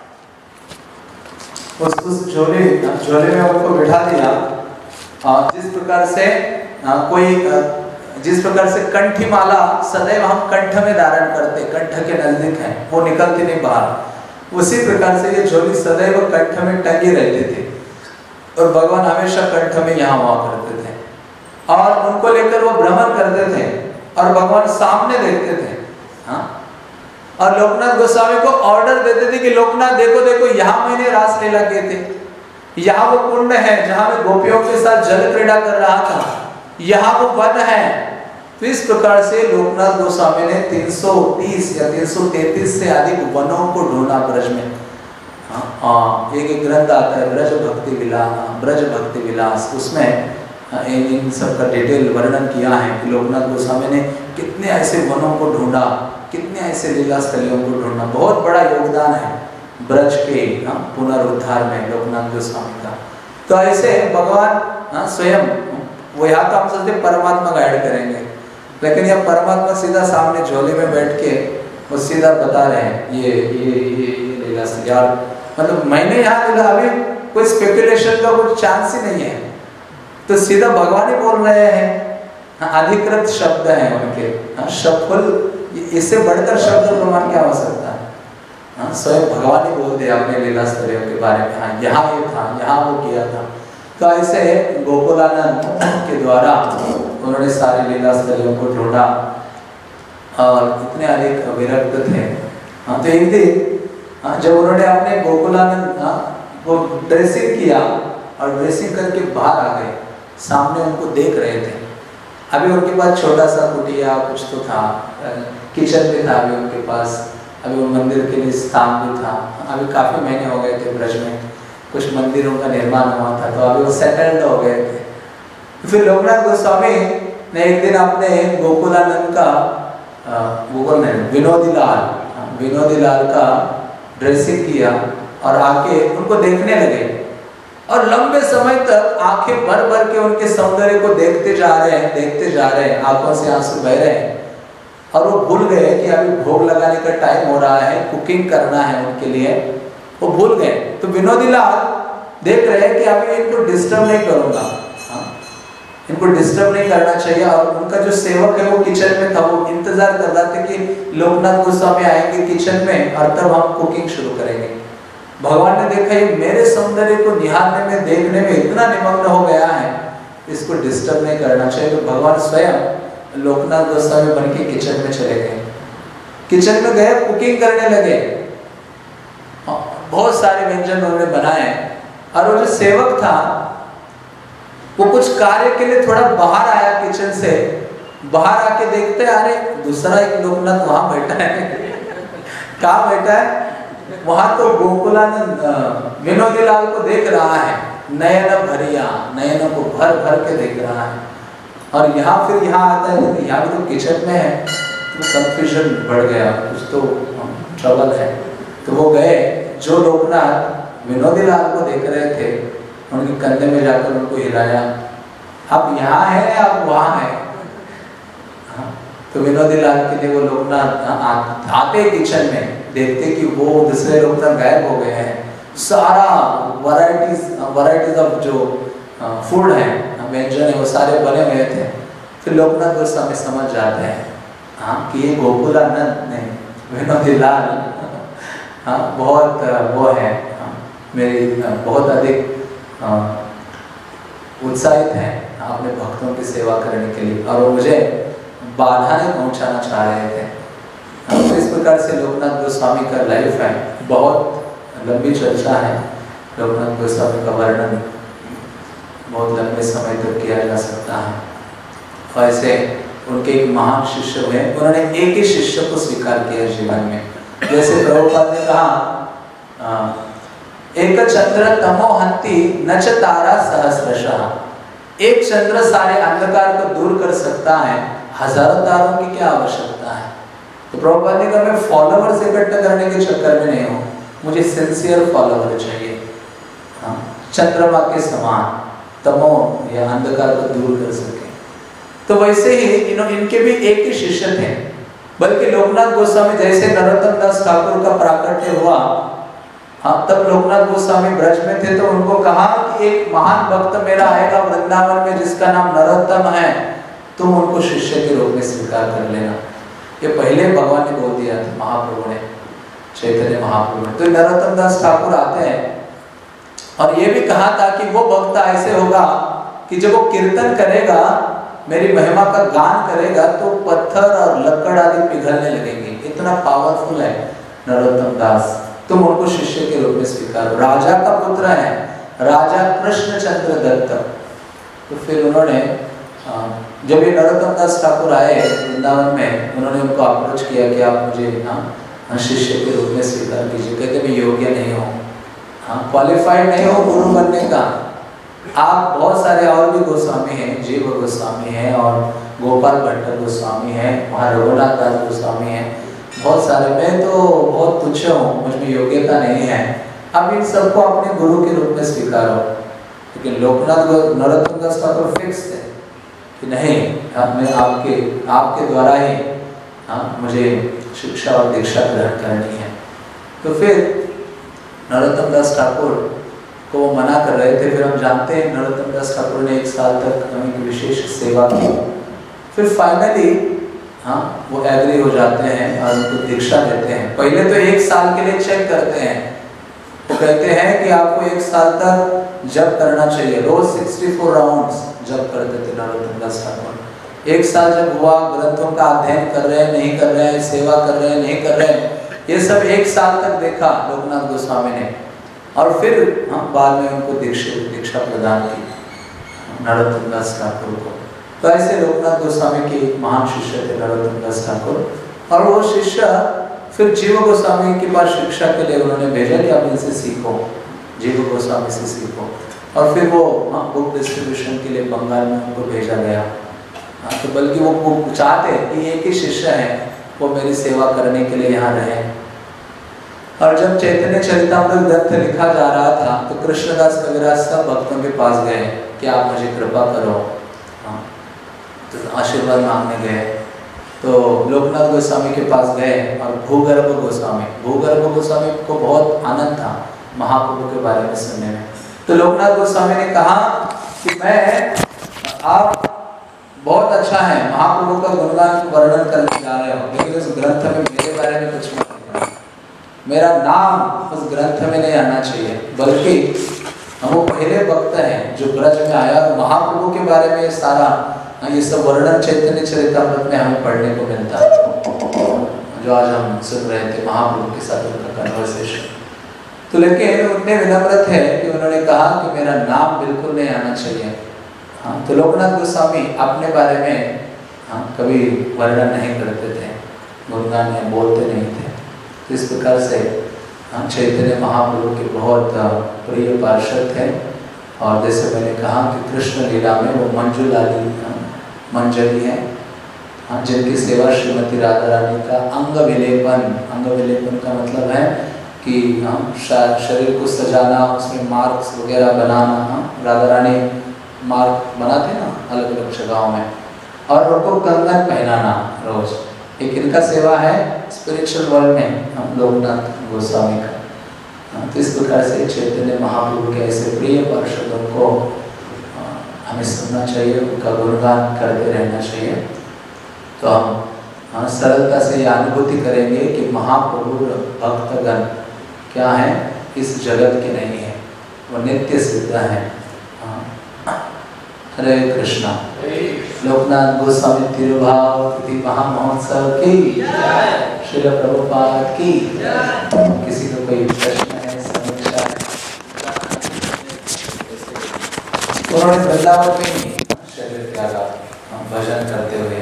उस उस झोली झोली में उनको बिठा दिया। जिस प्रकार से कोई जिस प्रकार से कंठी माला सदैव हम कंठ में धारण करते, कंठ के नजदीक है, वो निकलती नहीं बाहर, उसी प्रकार से ये झोली सदैव कंठ में टंगी रहती थी और भगवान हमेशा कंठ में यहाँ हुआ करते थे और उनको लेकर वो भ्रमण करते थे और भगवान सामने देखते थे। हाँ, और लोकनाथ गोस्वामी को ऑर्डर देते थे कि लोकनाथ देखो देखो यहाँ मैंने रास लीला किए थे, यहाँ वो कुंड है जहाँ मैं गोपियों के साथ जल क्रीड़ा कर रहा था, यहाँ वो वन है। तो इस प्रकार से लोकनाथ गोस्वामी ने तीन सौ तीस या तीन सौ तैंतीस से अधिक वनों को ढूंढा ब्रज में। हाँ, एक एक ग्रंथ आता है ब्रज भक्ति विलास, ब्रज भक्ति विलास, उसमें इन इन सब का डिटेल वर्णन किया है कि लोकनाथ गोस्वामी ने कितने ऐसे वनों को ढूंढा, कितने ऐसे लीला स्थलियों को ढूंढा। बहुत बड़ा योगदान है ब्रज के पुनरुद्धार में लोकनाथ गोस्वामी का। तो ऐसे भगवान स्वयं, वो यहाँ तो हम सोचते परमात्मा गाइड करेंगे, लेकिन यह परमात्मा सीधा सामने झोले में बैठ के वो सीधा बता रहे हैं ये ये ये ये लीला स्थल। यार मतलब मैंने यहाँ लीला, अभी कोई स्पेकुलेशन का कुछ चांस ही नहीं है, तो सीधा भगवान ही बोल रहे हैं। अधिकृत शब्द हैं उनके, शब्द, इससे बढ़कर शब्द प्रमाण क्या हो सकता है? हाँ, स्वयं भगवान ही बोल दिया अपने लीला स्थलियों के बारे में। हाँ, यहाँ ये था, यहाँ वो किया था। तो ऐसे गोकुलानंद के द्वारा उन्होंने सारे लीला स्थलियों को ढूंढा और इतने अधिक विरक्त थे। हाँ, तो एक दिन जब उन्होंने अपने गोकुलानंद को ड्रेसिंग किया और ड्रेसिंग करके बाहर आ गए, सामने उनको देख रहे थे। अभी उनके पास छोटा सा कुटिया कुछ तो था, किचन भी था अभी उनके पास, अभी वो मंदिर के लिए स्थान भी था। अभी काफ़ी महीने हो गए थे ब्रज में, कुछ मंदिरों का निर्माण हुआ था, तो अभी वो सेटल्ड हो गए थे। फिर लोकनाथ गोस्वामी ने एक दिन अपने गोकुलानंद का गोकुल नहीं विनोदी लाल विनोदी लाल का ड्रेसिंग किया और आके उनको देखने लगे और लंबे समय तक आंखें भर भर के उनके सौंदर्य को देखते जा रहे हैं देखते जा रहे हैं आंखों से आंसू बह रहे हैं और वो भूल गए कि अभी भोग लगाने का टाइम हो रहा है, कुकिंग करना है उनके लिए, वो भूल गए। तो विनोदी लाल देख रहे हैं कि अभी इनको डिस्टर्ब नहीं करूंगा, इनको डिस्टर्ब नहीं करना चाहिए। और उनका जो सेवक है वो किचन में था, वो इंतजार कर रहा था कि लोकनाथ गोस्वामी आएंगे किचन में और तब हम कुकिंग शुरू करेंगे। भगवान ने देखा ये मेरे सौंदर्य को निहारने में देखने में इतना निमग्न हो गया है, इसको डिस्टर्ब नहीं करना चाहिए। तो भगवान स्वयं लोकनाथ गोस्वामी बन के किचन में चले गए, किचन में गए, कुकिंग करने लगे। बहुत सारे व्यंजन उन्होंने बनाए और वो जो सेवक था वो कुछ कार्य के लिए थोड़ा बाहर आया किचन से, बाहर आके देखते अरे दूसरा एक लोकनाथ वहां बैठा है। कहाँ बैठा है? वहां तो गोकुलानंद विनोदी लाल को देख रहा है, नयन भरिया, नयनों को भर भर के देख रहा है। और यहाँ फिर यहाँ आता है, यहाँ भी तो किचन में है, तो कंफ्यूजन बढ़ गया, कुछ तो ट्रबल है। तो वो गए, जो लोकनाथ विनोदी लाल को देख रहे थे उनके कंधे में जाकर उनको हिलाया, आप यहाँ है आप वहाँ है। तो विनोदी लाल के लिए वो लोकनाथ आते किचन में, देखते कि वो दूसरे लोकनाथ गायब हो गए हैं। सारा वैरायटीज वैरायटीज ऑफ जो फूड है, व्यंजन है, वो सारे बने हुए थे। फिर लोकनाथ गोस्वामी समझ जाते हैं हाँ कि ये गोकुलानंद नहीं विनोदी लाल हाँ बहुत वो है, हाँ, मेरी बहुत अधिक उत्साहित हैं अपने भक्तों की सेवा करने के लिए, और वो मुझे बाधा नहीं पहुंचाना चाह रहे थे। तो इस प्रकार से लोकनाथ गोस्वामी का लाइफ है, बहुत लंबी चर्चा है। लोकनाथ गोस्वामी का वर्णन बहुत लंबे समय तक किया जा सकता है। और ऐसे उनके एक महान शिष्य हुए, उन्होंने एक ही शिष्य को स्वीकार किया जीवन में। जैसे प्रभुपाद ने कहा एक चंद्र तमो हंति न च तारा सहस्रशः, एक चंद्र सारे अंधकार को दूर कर सकता है, हजारों तारों की क्या आवश्यकता है। तो प्रभुपाद ने कहा मैं फॉलोवर्स इकट्ठा करने के चक्कर में नहीं हूँ, मुझे सिंसियर फॉलोवर चाहिए, हाँ, चंद्रमा के समान तमो या अंधकार को दूर कर सके। तो वैसे ही इन्हों इनके भी एक ही शिष्य थे, बल्कि लोकनाथ गोस्वामी जैसे नरोत्तम दास ठाकुर का प्राकट्य हुआ, हाँ, तब लोकनाथ गोस्वामी ब्रज में थे, तो उनको कहा कि एक महान भक्त मेरा आएगा वृंदावन में जिसका नाम नरोत्तम है, तुम उनको शिष्य के रूप में स्वीकार कर लेना। ये पहले भगवान ने बोल दिया था, महाप्रभु ने, चैतन्य महाप्रभु ने। तो नरोत्तम दास ठाकुर आते हैं और ये भी कहा था कि वो भक्त ऐसे होगा कि जब वो कीर्तन करेगा, मेरी महिमा का गान करेगा, तो पत्थर और लकड़ आदि पिघलने लगेंगे। इतना पावरफुल है नरोत्तम दास। तुम उनको शिष्य के रूप में स्वीकार। राजा का पुत्र है, राजा कृष्णचंद्र दत्त। तो फिर उन्होंने, जब ये नरोत्तम दास ठाकुर आए वृंदावन में, उन्होंने उनको अप्रोच किया कि आप मुझे हाँ शिष्य के रूप में स्वीकार कीजिए। कहते मैं योग्य नहीं हूँ, हाँ क्वालिफाइड नहीं हो गुरु बनने का। आप बहुत सारे और भी गोस्वामी हैं, जीव गोस्वामी हैं और गोपाल भट्ट गोस्वामी हैं, वहाँ रघुनाथ दास गोस्वामी हैं, बहुत सारे। मैं तो बहुत तुच्छ हूँ, मुझ में योग्यता नहीं है। अब इन सबको अपने गुरु के रूप में स्वीकारो। लेकिन लोकनाथ नरोत्तम दास ठाकुर फिक्स थे कि नहीं, मैं आपके आपके द्वारा ही हाँ मुझे शिक्षा और दीक्षा ग्रहण करनी है। तो फिर नरोत्तम दास ठाकुर को वो मना कर रहे थे। फिर हम जानते हैं नरोत्तम दास ठाकुर ने एक साल तक हमें विशेष सेवा की। फिर फाइनली हाँ वो एग्री हो जाते हैं और उनको दीक्षा देते हैं। पहले तो एक साल के लिए चेक करते हैं, तो कहते हैं कि आपको एक साल तक जप करना चाहिए। रोज चौंसठ राउंड्स जप करते थे नरोत्तम दास ठाकुर। एक साल जब हुआ, ग्रंथों का अध्ययन कर रहे हैं, नहीं कर रहे हैं, सेवा कर रहे हैं, नहीं कर रहे हैं, ये सब एक साल तक देखा लोकनाथ गोस्वामी ने। और फिर हम बाद में उनको दीक्षा दीक्षा प्रदान की नरोत्तम दास ठाकुर को। तो ऐसे लोकनाथ गोस्वामी के महान शिष्य थे नरोत्तम दास ठाकुर। और वो शिष्य फिर जीव गोस्वामी के पास शिक्षा के लिए उन्होंने भेजा कि आप इनसे सीखो, जीव गोस्वामी से सीखो। और फिर वो बुक डिस्ट्रीब्यूशन के लिए बंगाल में उनको भेजा गया। तो बल्कि वो चाहते कि एक ही शिष्य है वो मेरी सेवा करने के लिए यहाँ रहे। और जब चैतन्य चरितामृत ग्रंथ लिखा जा रहा था तो कृष्णदास कविराज सब भक्तों के पास गए कि आप मुझे कृपा करो, हाँ तो आशीर्वाद मांगने गए। तो लोकनाथ गोस्वामी के पास गए और भूगर्भ गोस्वामी भूगर्भ गोस्वामी को बहुत आनंद था महाप्रभु के बारे में सुनने में। तो लोकनाथ गोस्वामी ने कहा कि मैं, आप बहुत अच्छा है, महाप्रभु का गुणगान वर्णन करने जा रहे हो, लेकिन उस ग्रंथ में मेरे बारे में कुछ मत लिखना, मेरा नाम उस ग्रंथ में नहीं आना चाहिए। बल्कि हम वो पहले भक्त हैं जो ब्रज में आया और महाप्रभु के बारे में सारा ये सब वर्णन चैतन्य चरितामृत में हमें पढ़ने को मिलता है, जो आज हम सुन रहे थे महाप्रभु के साथ उनका कन्वर्सेशन। तो लेकिन उतने विनम्र थे कि उन्होंने कहा कि मेरा नाम बिल्कुल नहीं आना चाहिए। हाँ तो लोकनाथ गोस्वामी अपने बारे में हाँ कभी वर्णन नहीं करते थे, गुणगान या बोलते नहीं थे। तो इस प्रकार से हाँ चैतन्य महाप्रभु के बहुत प्रिय पार्षद थे। और जैसे मैंने कहा कि कृष्ण लीला में वो मंजुलाली मंजरी है, हाँ जिनकी सेवा श्रीमती राधा रानी का अंग विलेपन, अंग विलेपन का मतलब है कि हम शरीर को सजाना, उसमें मार्क्स वगैरह बनाना। हाँ राधा रानी मार्क बनाते ना अलग अलग जगहों में, और उनको कंगन पहनाना रोज। एक इनका सेवा है स्पिरिचुअल वर्ल्ड में हम लोकनाथ गोस्वामी का। हाँ, तो इस प्रकार से चैतन्य महाप्रभु के ऐसे प्रिय पार्षदों को हमें सुनना चाहिए, उनका गुणगान करते रहना चाहिए। तो हम हाँ सरलता से ये अनुभूति करेंगे कि महाप्रभु भक्तगण क्या है, इस जगत के नहीं है, वो नित्य सिद्ध है। हरे कृष्णा। लोकनाथ गोस्वामी तिरुभाव तिथि महामहोत्सव की, श्रील प्रभुपाद की। किसी को कोई प्रश्न है, समीक्षा है? उन्होंने वृंदावन में ही शरीर त्यागा भजन करते हुए।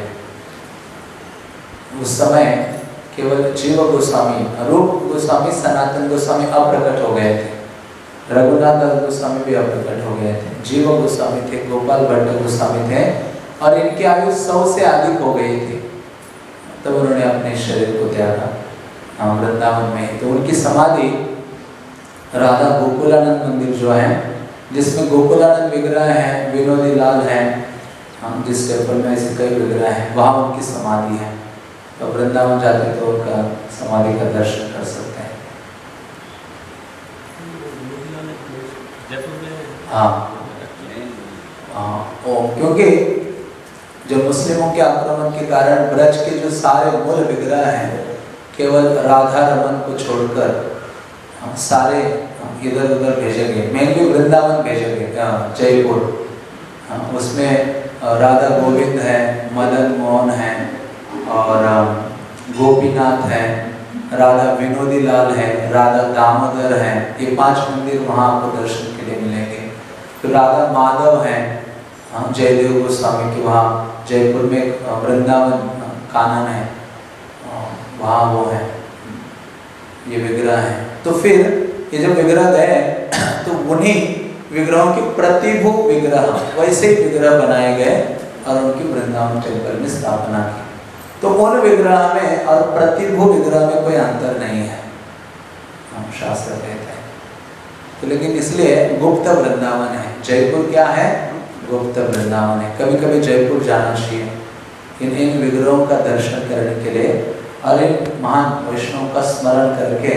उस समय केवल जीव गोस्वामी, रूप गोस्वामी, सनातन गोस्वामी अप्रकट हो गए थे, रघुनाथ दास गोस्वामी भी अप्रकट हो गए थे, जीव गोस्वामी थे, गोपाल भट्ट गोस्वामी थे, और इनकी आयु सौ से अधिक हो गई थी। तब उन्होंने अपने शरीर को त्यागा वृंदावन में। तो उनकी समाधि राधा गोकुलानंद मंदिर जो है, जिसमें गोकुलानंद विग्रह है, विनोदी लाल है, हम जिस टेम्पल में ऐसे कई विग्रह हैं, वहाँ उनकी समाधि है। तो वृंदावन जाते तो उनका समाधि का दर्शन कर सकते हैं। हाँ हाँ, क्योंकि जो मुस्लिमों के आक्रमण के कारण ब्रज के जो सारे मूल विग्रह हैं केवल राधा रमन को छोड़कर सारे इधर उधर भेजे गए, मेनली वृंदावन भेजे गए, जयपुर। उसमें राधा गोविंद है, मदन मोहन है और गोपीनाथ है, राधा विनोदी लाल है, राधा दामोदर है। ये पांच मंदिर वहाँ आपको दर्शन के लिए मिलेंगे। तो राधा माधव है, जयदेव गोस्वामी के वहाँ जयपुर में वृंदावन कानन है, वहाँ वो है, ये विग्रह है। तो फिर ये जब विग्रह गए तो उन्हीं विग्रहों के प्रतिभू विग्रह वैसे ही विग्रह बनाए गए और उनकी वृंदावन टेम्पल में स्थापना की। तो उन विग्रह में और प्रतिभू विग्रह में कोई अंतर नहीं है, हम शास्त्र कहते हैं। तो लेकिन इसलिए गुप्त वृंदावन है। जयपुर क्या है? गुप्त वृंदावन है। कभी कभी जयपुर जाना चाहिए इन इन विग्रहों का दर्शन करने के लिए और इन महान वैष्णव का स्मरण करके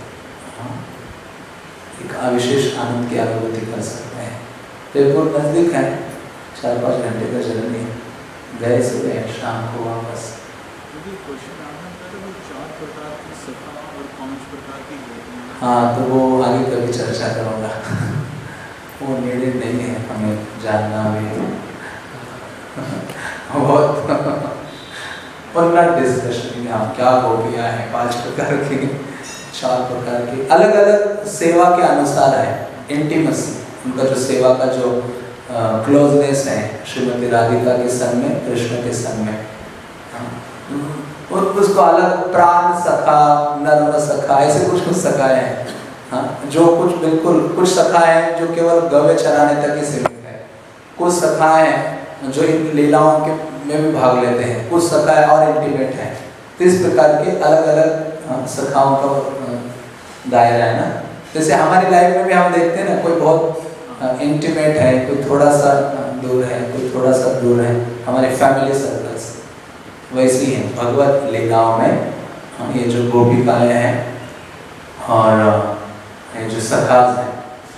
एक विशेष आनंद की अनुभूति कर सकते हैं। जयपुर नजदीक है, चार पाँच घंटे का जर्नी, गए सुबह शाम को वापस। हाँ, तो वो आगे कभी चर्चा करूँगा। वो नीडेड नहीं है हमें जानना भी बहुत उन्नत डिस्कशन। हम क्या हो गया है, पांच प्रकार की, चार प्रकार की अलग अलग सेवा के अनुसार है। इंटीमेसी, उनका जो सेवा का जो क्लोजनेस है श्रीमती राधिका के संग में, कृष्ण के संग में, और उसको अलग प्राण सखा, नर्म सखा, ऐसे कुछ कुछ सखाए हैं। हाँ, जो कुछ बिल्कुल कुछ सखाए हैं जो केवल गवे चराने तक ही सीमित है, कुछ सखाए हैं जो इन लीलाओं के में भी भाग लेते हैं, कुछ सखाए और इंटीमेट है। तो इस प्रकार के अलग अलग सखाओं का दायरा है ना। जैसे हमारी लाइफ में भी हम देखते हैं ना, कोई बहुत इंटीमेट है, कोई थोड़ा सा दूर है, कोई थोड़ा सा दूर है, हमारे फैमिली सर्कल्स वैसी हैं। भगवत लीलाओं में ये जो गोपिकाएं हैं और ये जो सखाज हैं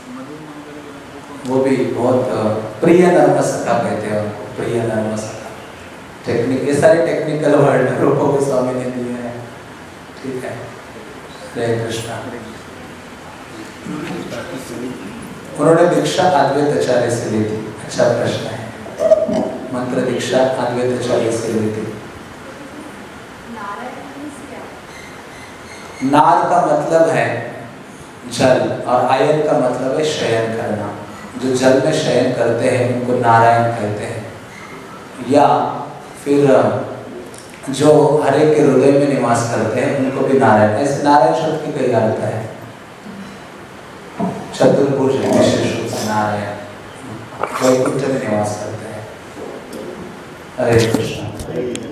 वो भी बहुत प्रिय नर्म सखा कहते हैं उनको, प्रिय नर्म सखा। टेक्निक, ये सारे टेक्निकल वर्ड रूपों को स्वामी ने दिए हैं। ठीक है, हरे कृष्णा। उन्होंने दीक्षा अद्वैत आचार्य से ली थी। अच्छा प्रश्न है। मंत्र दीक्षा अद्वैत आचार्य से ली थी। नार का मतलब है जल और आयन का मतलब है शयन करना। जो जल में शयन करते हैं उनको नारायण कहते हैं। या फिर जो हरे के हृदय में निवास करते हैं उनको भी नारायण। ऐसे नारायण शब्द की कई अर्थ है। चतुर्भुज है विशेष रूप से नारायण, वैकुंठ में निवास करते हैं। हरे कृष्ण।